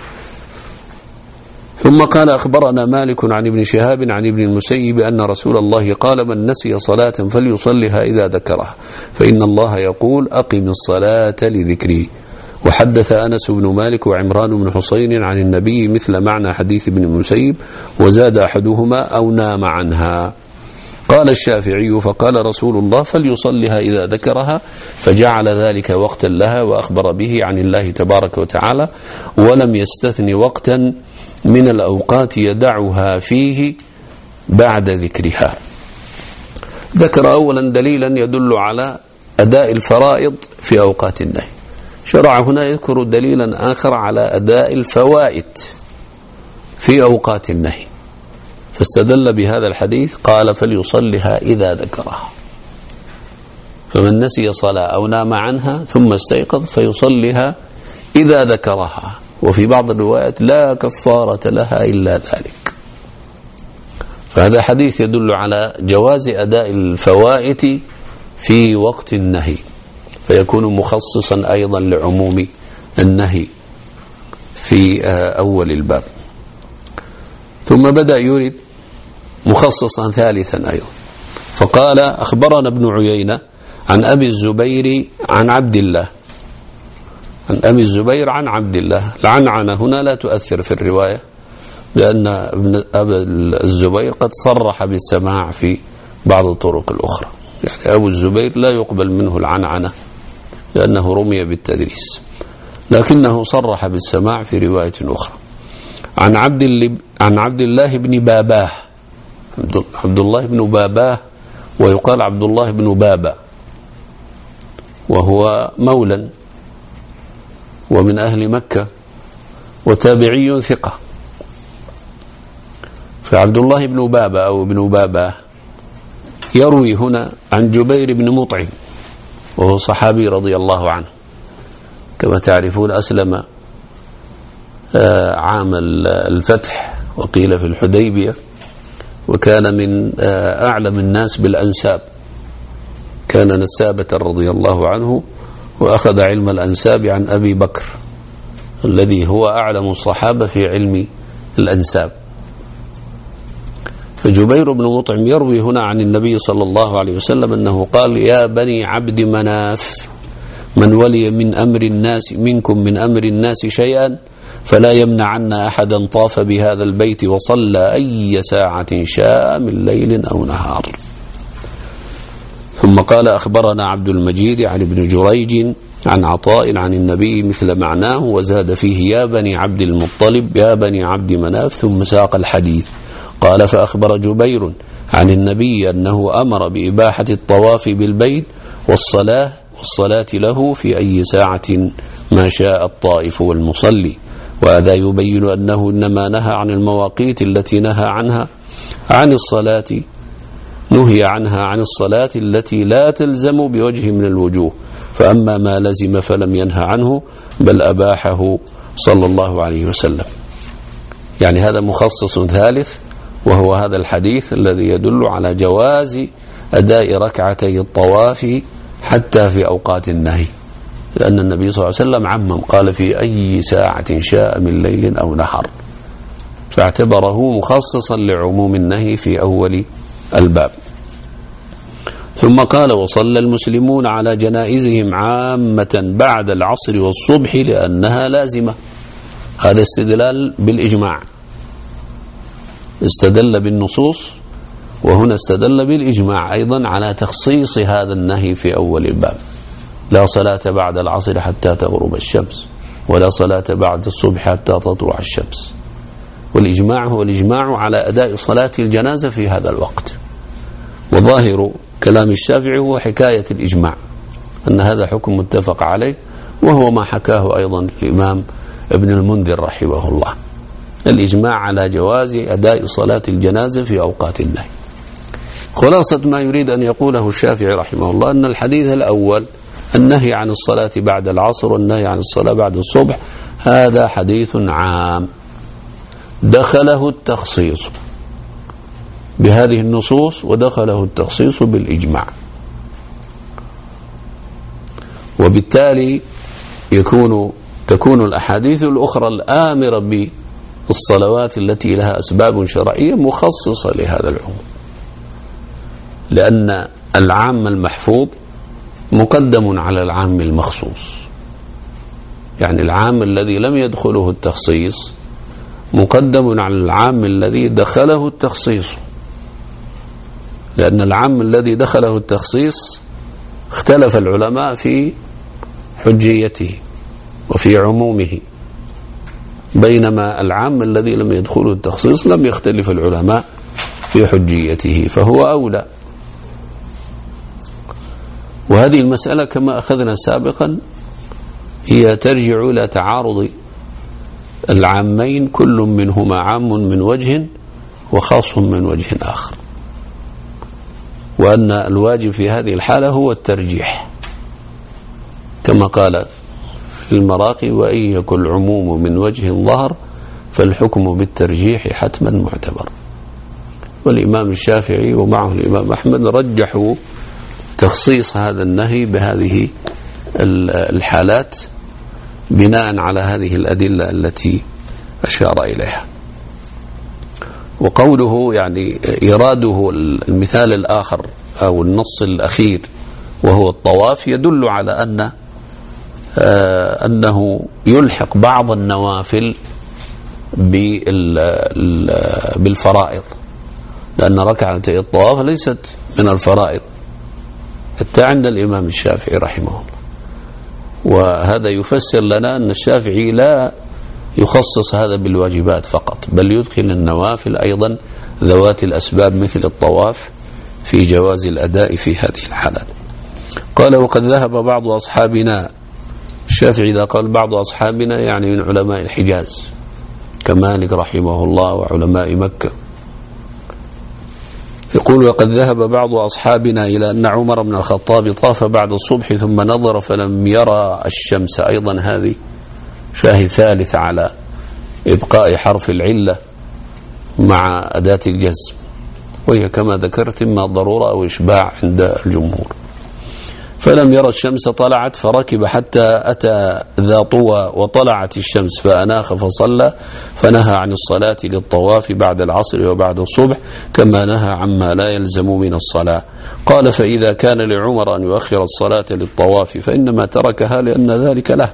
ثم قال أخبرنا مالك عن ابن شهاب عن ابن المسيب أن رسول الله قال من نسي صلاة فليصلها إذا ذكرها فإن الله يقول أقم الصلاة لذكري. وحدث أنس بن مالك وعمران بن حصين عن النبي مثل معنى حديث ابن المسيب وزاد أحدهما أو نام عنها. قال الشافعي فقال رسول الله فليصلها إذا ذكرها فجعل ذلك وقتا لها وأخبر به عن الله تبارك وتعالى ولم يستثن وقتا من الأوقات يدعها فيه بعد ذكرها. ذكر أولا دليلا يدل على أداء الفرائض في أوقات النهي. شرع هنا يذكر دليلا آخر على أداء الفوائد في أوقات النهي فاستدل بهذا الحديث قال فليصلها إذا ذكرها. فمن نسي صلاة أو نام عنها ثم استيقظ فيصلها إذا ذكرها. وفي بعض الروايات لا كفارة لها إلا ذلك. فهذا حديث يدل على جواز أداء الفوائد في وقت النهي فيكون مخصصا أيضا لعموم النهي في أول الباب. ثم بدأ يريد مخصصا ثالثا أيضا فقال أخبرنا ابن عيينة عن أبي الزبير عن عبد الله عن أبي الزبير عن عبد الله. العنعنة هنا لا تؤثر في الرواية لأن ابن أبي الزبير قد صرح بالسماع في بعض الطرق الأخرى. يعني أبو الزبير لا يقبل منه العنعنة لأنه رمي بالتدريس لكنه صرح بالسماع في رواية أخرى عن عبد عن عبد الله بن باباه. عبد الله بن باباه ويقال عبد الله بن بابا وهو مولى ومن أهل مكة وتابعي ثقة. فعبد الله بن بابا أو ابن باباه يروي هنا عن جبير بن مطعم وهو صحابي رضي الله عنه كما تعرفون أسلم عام الفتح وقيل في الحديبية وكان من أعلم الناس بالأنساب. كان نسابة رضي الله عنه وأخذ علم الأنساب عن أبي بكر الذي هو أعلم الصحابة في علم الأنساب. فجبير بن مطعم يروي هنا عن النبي صلى الله عليه وسلم أنه قال يا بني عبد مناف من ولي من أمر الناس منكم من أمر الناس شيئا فلا يمنعن أحدا طاف بهذا البيت وصلى أي ساعة شاء من ليل أو نهار. ثم قال أخبرنا عبد المجيد عن ابن جريج عن عطاء عن النبي مثل معناه وزاد فيه يا بني عبد المطلب يا بني عبد مناف ثم ساق الحديث. قال فأخبر جبير عن النبي أنه أمر بإباحة الطواف بالبيت والصلاة والصلاة له في أي ساعة ما شاء الطائف والمصلي. وهذا يبين أنه إنما نهى عن المواقيت التي نهى عنها عن الصلاة نهي عنها عن الصلاة التي لا تلزم بوجه من الوجوه. فأما ما لزم فلم ينهى عنه بل أباحه صلى الله عليه وسلم. يعني هذا مخصص ثالث وهو هذا الحديث الذي يدل على جواز أداء ركعتي الطواف حتى في أوقات النهي لأن النبي صلى الله عليه وسلم عمم قال في أي ساعة شاء من ليل أو نهار فاعتبره مخصصا لعموم النهي في أول الباب. ثم قال وصلى المسلمون على جنائزهم عامة بعد العصر والصبح لأنها لازمة. هذا استدلال بالإجماع استدل بالنصوص وهنا استدل بالإجماع أيضا على تخصيص هذا النهي في أول الباب. لا صلاة بعد العصر حتى تغرب الشمس ولا صلاة بعد الصبح حتى تطلع الشمس. والإجماع هو الإجماع على أداء صلاة الجنازة في هذا الوقت. وظاهر كلام الشافعي هو حكاية الإجماع أن هذا حكم متفق عليه وهو ما حكاه أيضا الإمام ابن المنذر رحمه الله الإجماع على جواز أداء صلاة الجنازة في أوقات النهي. خلاصة ما يريد أن يقوله الشافعي رحمه الله أن الحديث الأول النهي عن الصلاة بعد العصر والنهي عن الصلاة بعد الصبح هذا حديث عام دخله التخصيص بهذه النصوص ودخله التخصيص بالإجماع. وبالتالي يكون تكون الأحاديث الأخرى الآمرة بالصلوات التي لها أسباب شرعية مخصصة لهذا العموم، لأن العام المحفوظ مقدم على العام المخصوص. يعني العام الذي لم يدخله التخصيص مقدم على العام الذي دخله التخصيص، لأن العام الذي دخله التخصيص اختلف العلماء في حجيته وفي عمومه، بينما العام الذي لم يدخله التخصيص لم يختلف العلماء في حجيته، فهو أولى. وهذه المسألة كما أخذنا سابقا هي ترجع إلى تعارض العامين، كل منهما عام من وجه وخاص من وجه آخر، وأن الواجب في هذه الحالة هو الترجيح كما قال في المراقي: وإن يكن العموم من وجه ظهر فالحكم بالترجيح حتما معتبر. والإمام الشافعي ومعه الإمام أحمد رجحوا تخصيص هذا النهي بهذه الحالات بناء على هذه الأدلة التي أشار إليها. وقوله يعني إراده المثال الآخر أو النص الأخير وهو الطواف يدل على أن آه أنه يلحق بعض النوافل بالفرائض، لأن ركعتي الطواف ليست من الفرائض حتى عند الإمام الشافعي رحمه الله. وهذا يفسر لنا أن الشافعي لا يخصص هذا بالواجبات فقط، بل يدخل النوافل أيضا ذوات الأسباب مثل الطواف في جواز الأداء في هذه الحالات. قال: وقد ذهب بعض أصحابنا. الشافعي إذا قال بعض أصحابنا يعني من علماء الحجاز كمالك رحمه الله وعلماء مكة. يقول: وقد ذهب بعض أصحابنا إلى أن عمر بن الخطاب طاف بعد الصبح ثم نظر فلم يرى الشمس. أيضا هذه شاهد ثالث على إبقاء حرف العلة مع أداة الجزم، وهي كما ذكرت إما ضرورة أو إشباع عند الجمهور. فلم يرى الشمس طلعت فركب حتى أتى ذا طوى وطلعت الشمس فأناخ فصلى، فنهى عن الصلاة للطواف بعد العصر وبعد الصبح كما نهى عما لا يلزم من الصلاة. قال: فإذا كان لعمر أن يؤخر الصلاة للطواف فإنما تركها لأن ذلك له،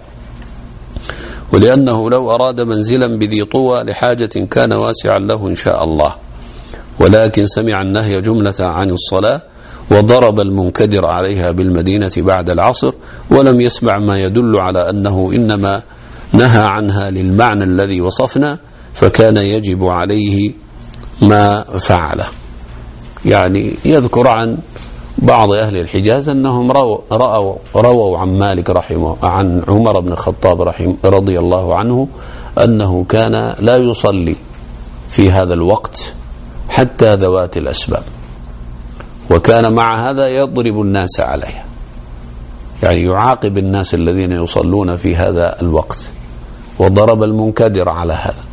ولأنه لو أراد منزلا بذي طوى لحاجة كان واسعا له إن شاء الله، ولكن سمع النهي جملة عن الصلاة وضرب المنكدر عليها بالمدينة بعد العصر، ولم يسمع ما يدل على أنه إنما نهى عنها للمعنى الذي وصفنا، فكان يجب عليه ما فعله. يعني يذكر عن بعض أهل الحجاز أنهم رأوا, رأوا, رأوا عن مالك رحمه عن عمر بن الخطاب رحمه رضي الله عنه أنه كان لا يصلي في هذا الوقت حتى ذوات الأسباب، وكان مع هذا يضرب الناس عليها، يعني يعاقب الناس الذين يصلون في هذا الوقت، وضرب المنكدر على هذا.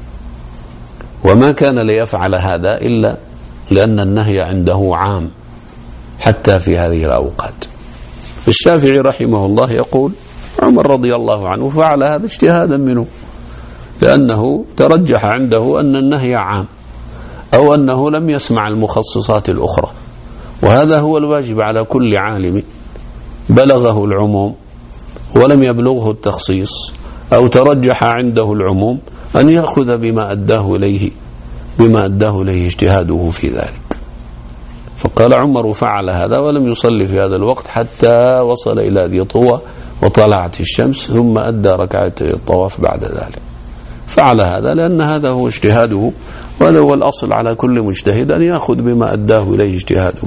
وما كان ليفعل هذا إلا لأن النهي عنده عام حتى في هذه الأوقات. الشافعي رحمه الله يقول: عمر رضي الله عنه فعل هذا اجتهادا منه، لأنه ترجح عنده أن النهي عام أو أنه لم يسمع المخصصات الأخرى، وهذا هو الواجب على كل عالم بلغه العموم ولم يبلغه التخصيص أو ترجح عنده العموم أن يأخذ بما أداه إليه بما أداه إليه اجتهاده في ذلك. فقال عمر فعل هذا ولم يصلي في هذا الوقت حتى وصل إلى ذي طوى وطلعت الشمس، ثم أدى ركعتي الطواف بعد ذلك. فعل هذا لأن هذا هو اجتهاده، وهذا هو الأصل على كل مجتهد أن يأخذ بما أداه إليه اجتهاده.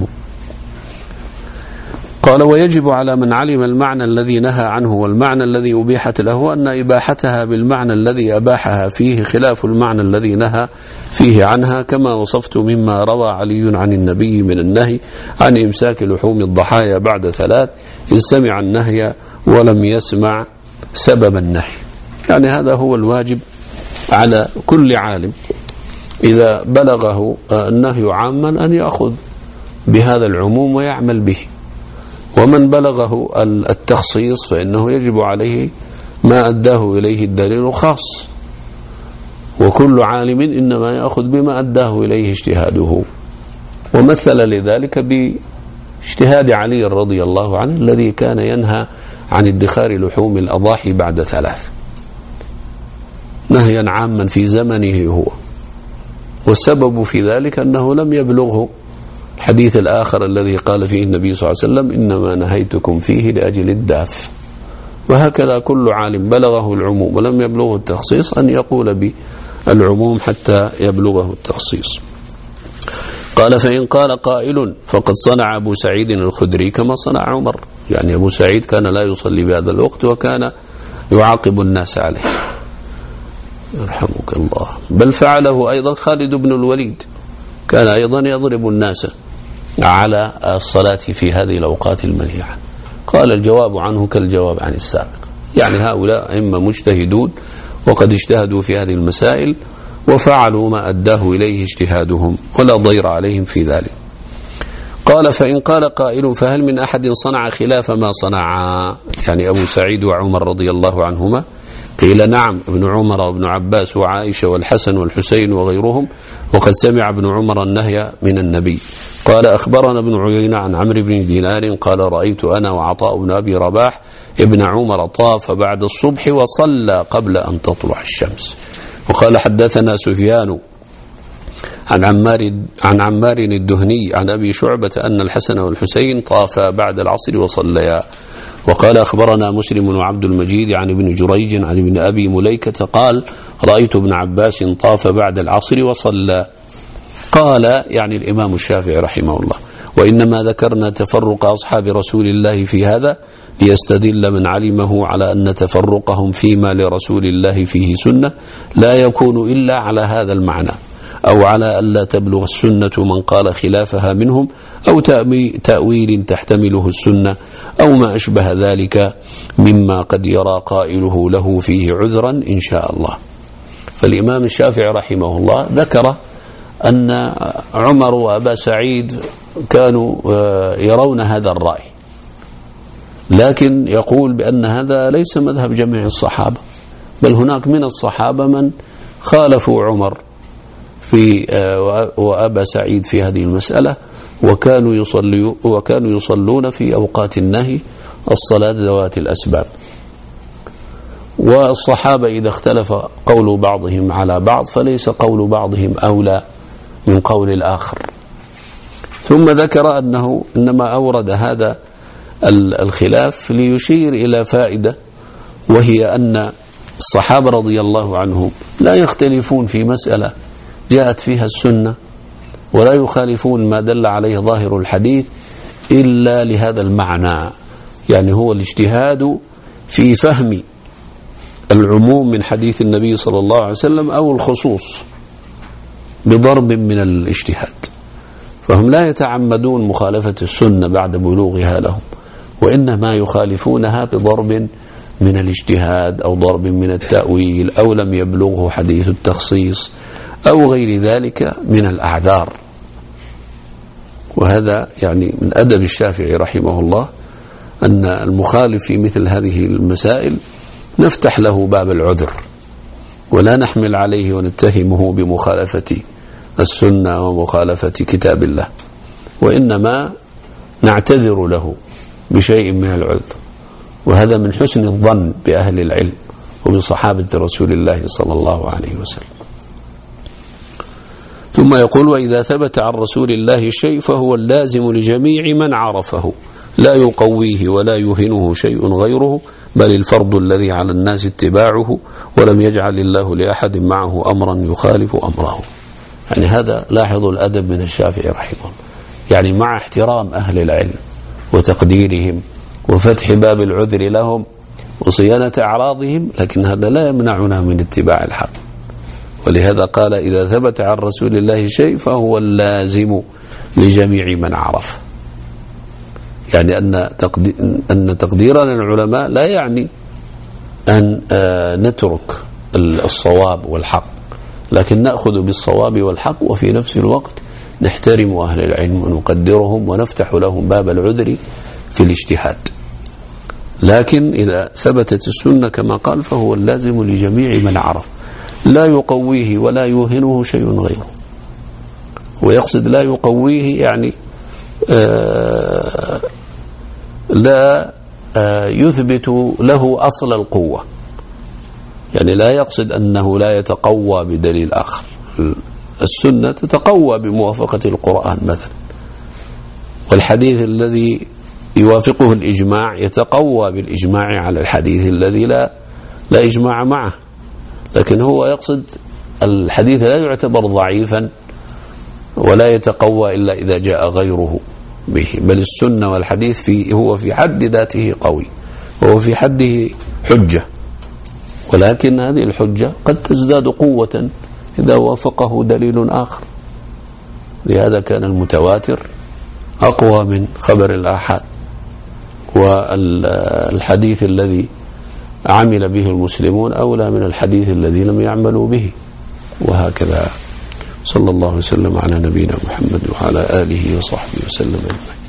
قال: ويجب على من علم المعنى الذي نهى عنه والمعنى الذي أبيحت له أن إباحتها بالمعنى الذي أباحها فيه خلاف المعنى الذي نهى فيه عنها، كما وصفت مما روى علي عن النبي من النهي عن إمساك لحوم الضحايا بعد ثلاث إذ سمع النهي ولم يسمع سبب النهي. يعني هذا هو الواجب على كل عالم إذا بلغه النهي عاما أن يأخذ بهذا العموم ويعمل به، ومن بلغه التخصيص فإنه يجب عليه ما أداه إليه الدليل الخاص، وكل عالم إنما يأخذ بما أداه إليه اجتهاده. ومثل لذلك باجتهاد علي رضي الله عنه الذي كان ينهى عن ادخار لحوم الأضاحي بعد ثلاث، نهيا عاما في زمنه هو، والسبب في ذلك أنه لم يبلغه الحديث الآخر الذي قال فيه النبي صلى الله عليه وسلم إنما نهيتكم فيه لأجل الداف. وهكذا كل عالم بلغه العموم ولم يبلغه التخصيص أن يقول بالعموم حتى يبلغه التخصيص. قال فإن قال قائل فقد صنع أبو سعيد الخدري كما صنع عمر، يعني أبو سعيد كان لا يصلي بهذا الوقت وكان يعاقب الناس عليه يرحمك الله، بل فعله أيضا خالد بن الوليد، كان أيضا يضرب الناس على الصلاة في هذه الأوقات المنهية عنه. قال الجواب عنه كالجواب عن السابق، يعني هؤلاء إما مجتهدون وقد اجتهدوا في هذه المسائل وفعلوا ما أداه إليه اجتهادهم ولا ضير عليهم في ذلك. قال فإن قال قائل فهل من أحد صنع خلاف ما صنعا، يعني أبو سعيد وعمر رضي الله عنهما؟ قيل نعم، ابن عمر وابن عباس وعائشة والحسن والحسين وغيرهم، وقد سمع ابن عمر النهي من النبي. قال أخبرنا ابن عيينة عن عمرو بن دينار قال رأيت أنا وعطاء بن أبي رباح ابن عمر طاف بعد الصبح وصلى قبل أن تطلع الشمس. وقال حدثنا سفيان عن عمار عن عمار الدهني عن أبي شعبة أن الحسن والحسين طافا بعد العصر وصليا. وقال أخبرنا مسلم وعبد المجيد عن ابن جريج عن ابن أبي مليكة قال رأيت ابن عباس طاف بعد العصر وصلى. قال يعني الإمام الشافعي رحمه الله وإنما ذكرنا تفرق أصحاب رسول الله في هذا ليستدل من علمه على أن تفرقهم فيما لرسول الله فيه سنة لا يكون إلا على هذا المعنى، أو على ألا تبلغ السنة من قال خلافها منهم، أو تأويل تحتمله السنة، أو ما أشبه ذلك مما قد يرى قائله له فيه عذرا إن شاء الله. فالإمام الشافعي رحمه الله ذكر أن عمر وأبا سعيد كانوا يرون هذا الرأي، لكن يقول بأن هذا ليس مذهب جميع الصحابة، بل هناك من الصحابة من خالفوا عمر في وأبا سعيد في هذه المسألة، وكانوا يصلوا وكانوا يصلون في أوقات النهي الصلاة ذوات الأسباب. والصحابة إذا اختلف قول بعضهم على بعض فليس قول بعضهم أولى من قول الآخر. ثم ذكر أنه إنما أورد هذا الخلاف ليشير إلى فائدة، وهي أن الصحابة رضي الله عنهم لا يختلفون في مسألة جاءت فيها السنة، ولا يخالفون ما دل عليه ظاهر الحديث إلا لهذا المعنى، يعني هو الاجتهاد في فهم العموم من حديث النبي صلى الله عليه وسلم أو الخصوص بضرب من الاجتهاد. فهم لا يتعمدون مخالفة السنة بعد بلوغها لهم، وإنما يخالفونها بضرب من الاجتهاد أو ضرب من التأويل أو لم يبلغه حديث التخصيص أو غير ذلك من الأعذار. وهذا يعني من أدب الشافعي رحمه الله أن المخالف في مثل هذه المسائل نفتح له باب العذر، ولا نحمل عليه ونتهمه بمخالفة السنة ومخالفة كتاب الله، وإنما نعتذر له بشيء من العذر. وهذا من حسن الظن بأهل العلم وبصحابة رسول الله صلى الله عليه وسلم. ثم يقول وإذا ثبت عن رسول الله شيء فهو اللازم لجميع من عرفه، لا يقويه ولا يهنه شيء غيره، بل الفرض الذي على الناس اتباعه، ولم يجعل الله لأحد معه أمرا يخالف أمره. يعني هذا لاحظوا الأدب من الشافعي رحمه الله، يعني مع احترام أهل العلم وتقديرهم وفتح باب العذر لهم وصيانة أعراضهم، لكن هذا لا يمنعنا من اتباع الحق. ولهذا قال إذا ثبت عن رسول الله شيء فهو اللازم لجميع من عرف، يعني أن أن تقديرنا العلماء لا يعني أن نترك الصواب والحق، لكن نأخذ بالصواب والحق، وفي نفس الوقت نحترم أهل العلم ونقدرهم ونفتح لهم باب العذر في الاجتهاد. لكن إذا ثبتت السنة كما قال فهو اللازم لجميع من عرف، لا يقويه ولا يوهنه شيء غيره. ويقصد لا يقويه يعني آه لا آه يثبت له أصل القوة، يعني لا يقصد أنه لا يتقوى بدليل آخر. السنة تتقوى بموافقة القرآن مثلا، والحديث الذي يوافقه الإجماع يتقوى بالإجماع على الحديث الذي لا لا إجماع معه. لكن هو يقصد الحديث لا يعتبر ضعيفا ولا يتقوى إلا إذا جاء غيره به، بل السنة والحديث في هو في حد ذاته قوي، وهو في حده حجة، ولكن هذه الحجة قد تزداد قوة إذا وافقه دليل آخر. لهذا كان المتواتر أقوى من خبر الآحاد، والحديث الذي عمل به المسلمون أولى من الحديث الذي لم يعملوا به، وهكذا. صلى الله وسلم على نبينا محمد وعلى آله وصحبه وسلم أجمعين.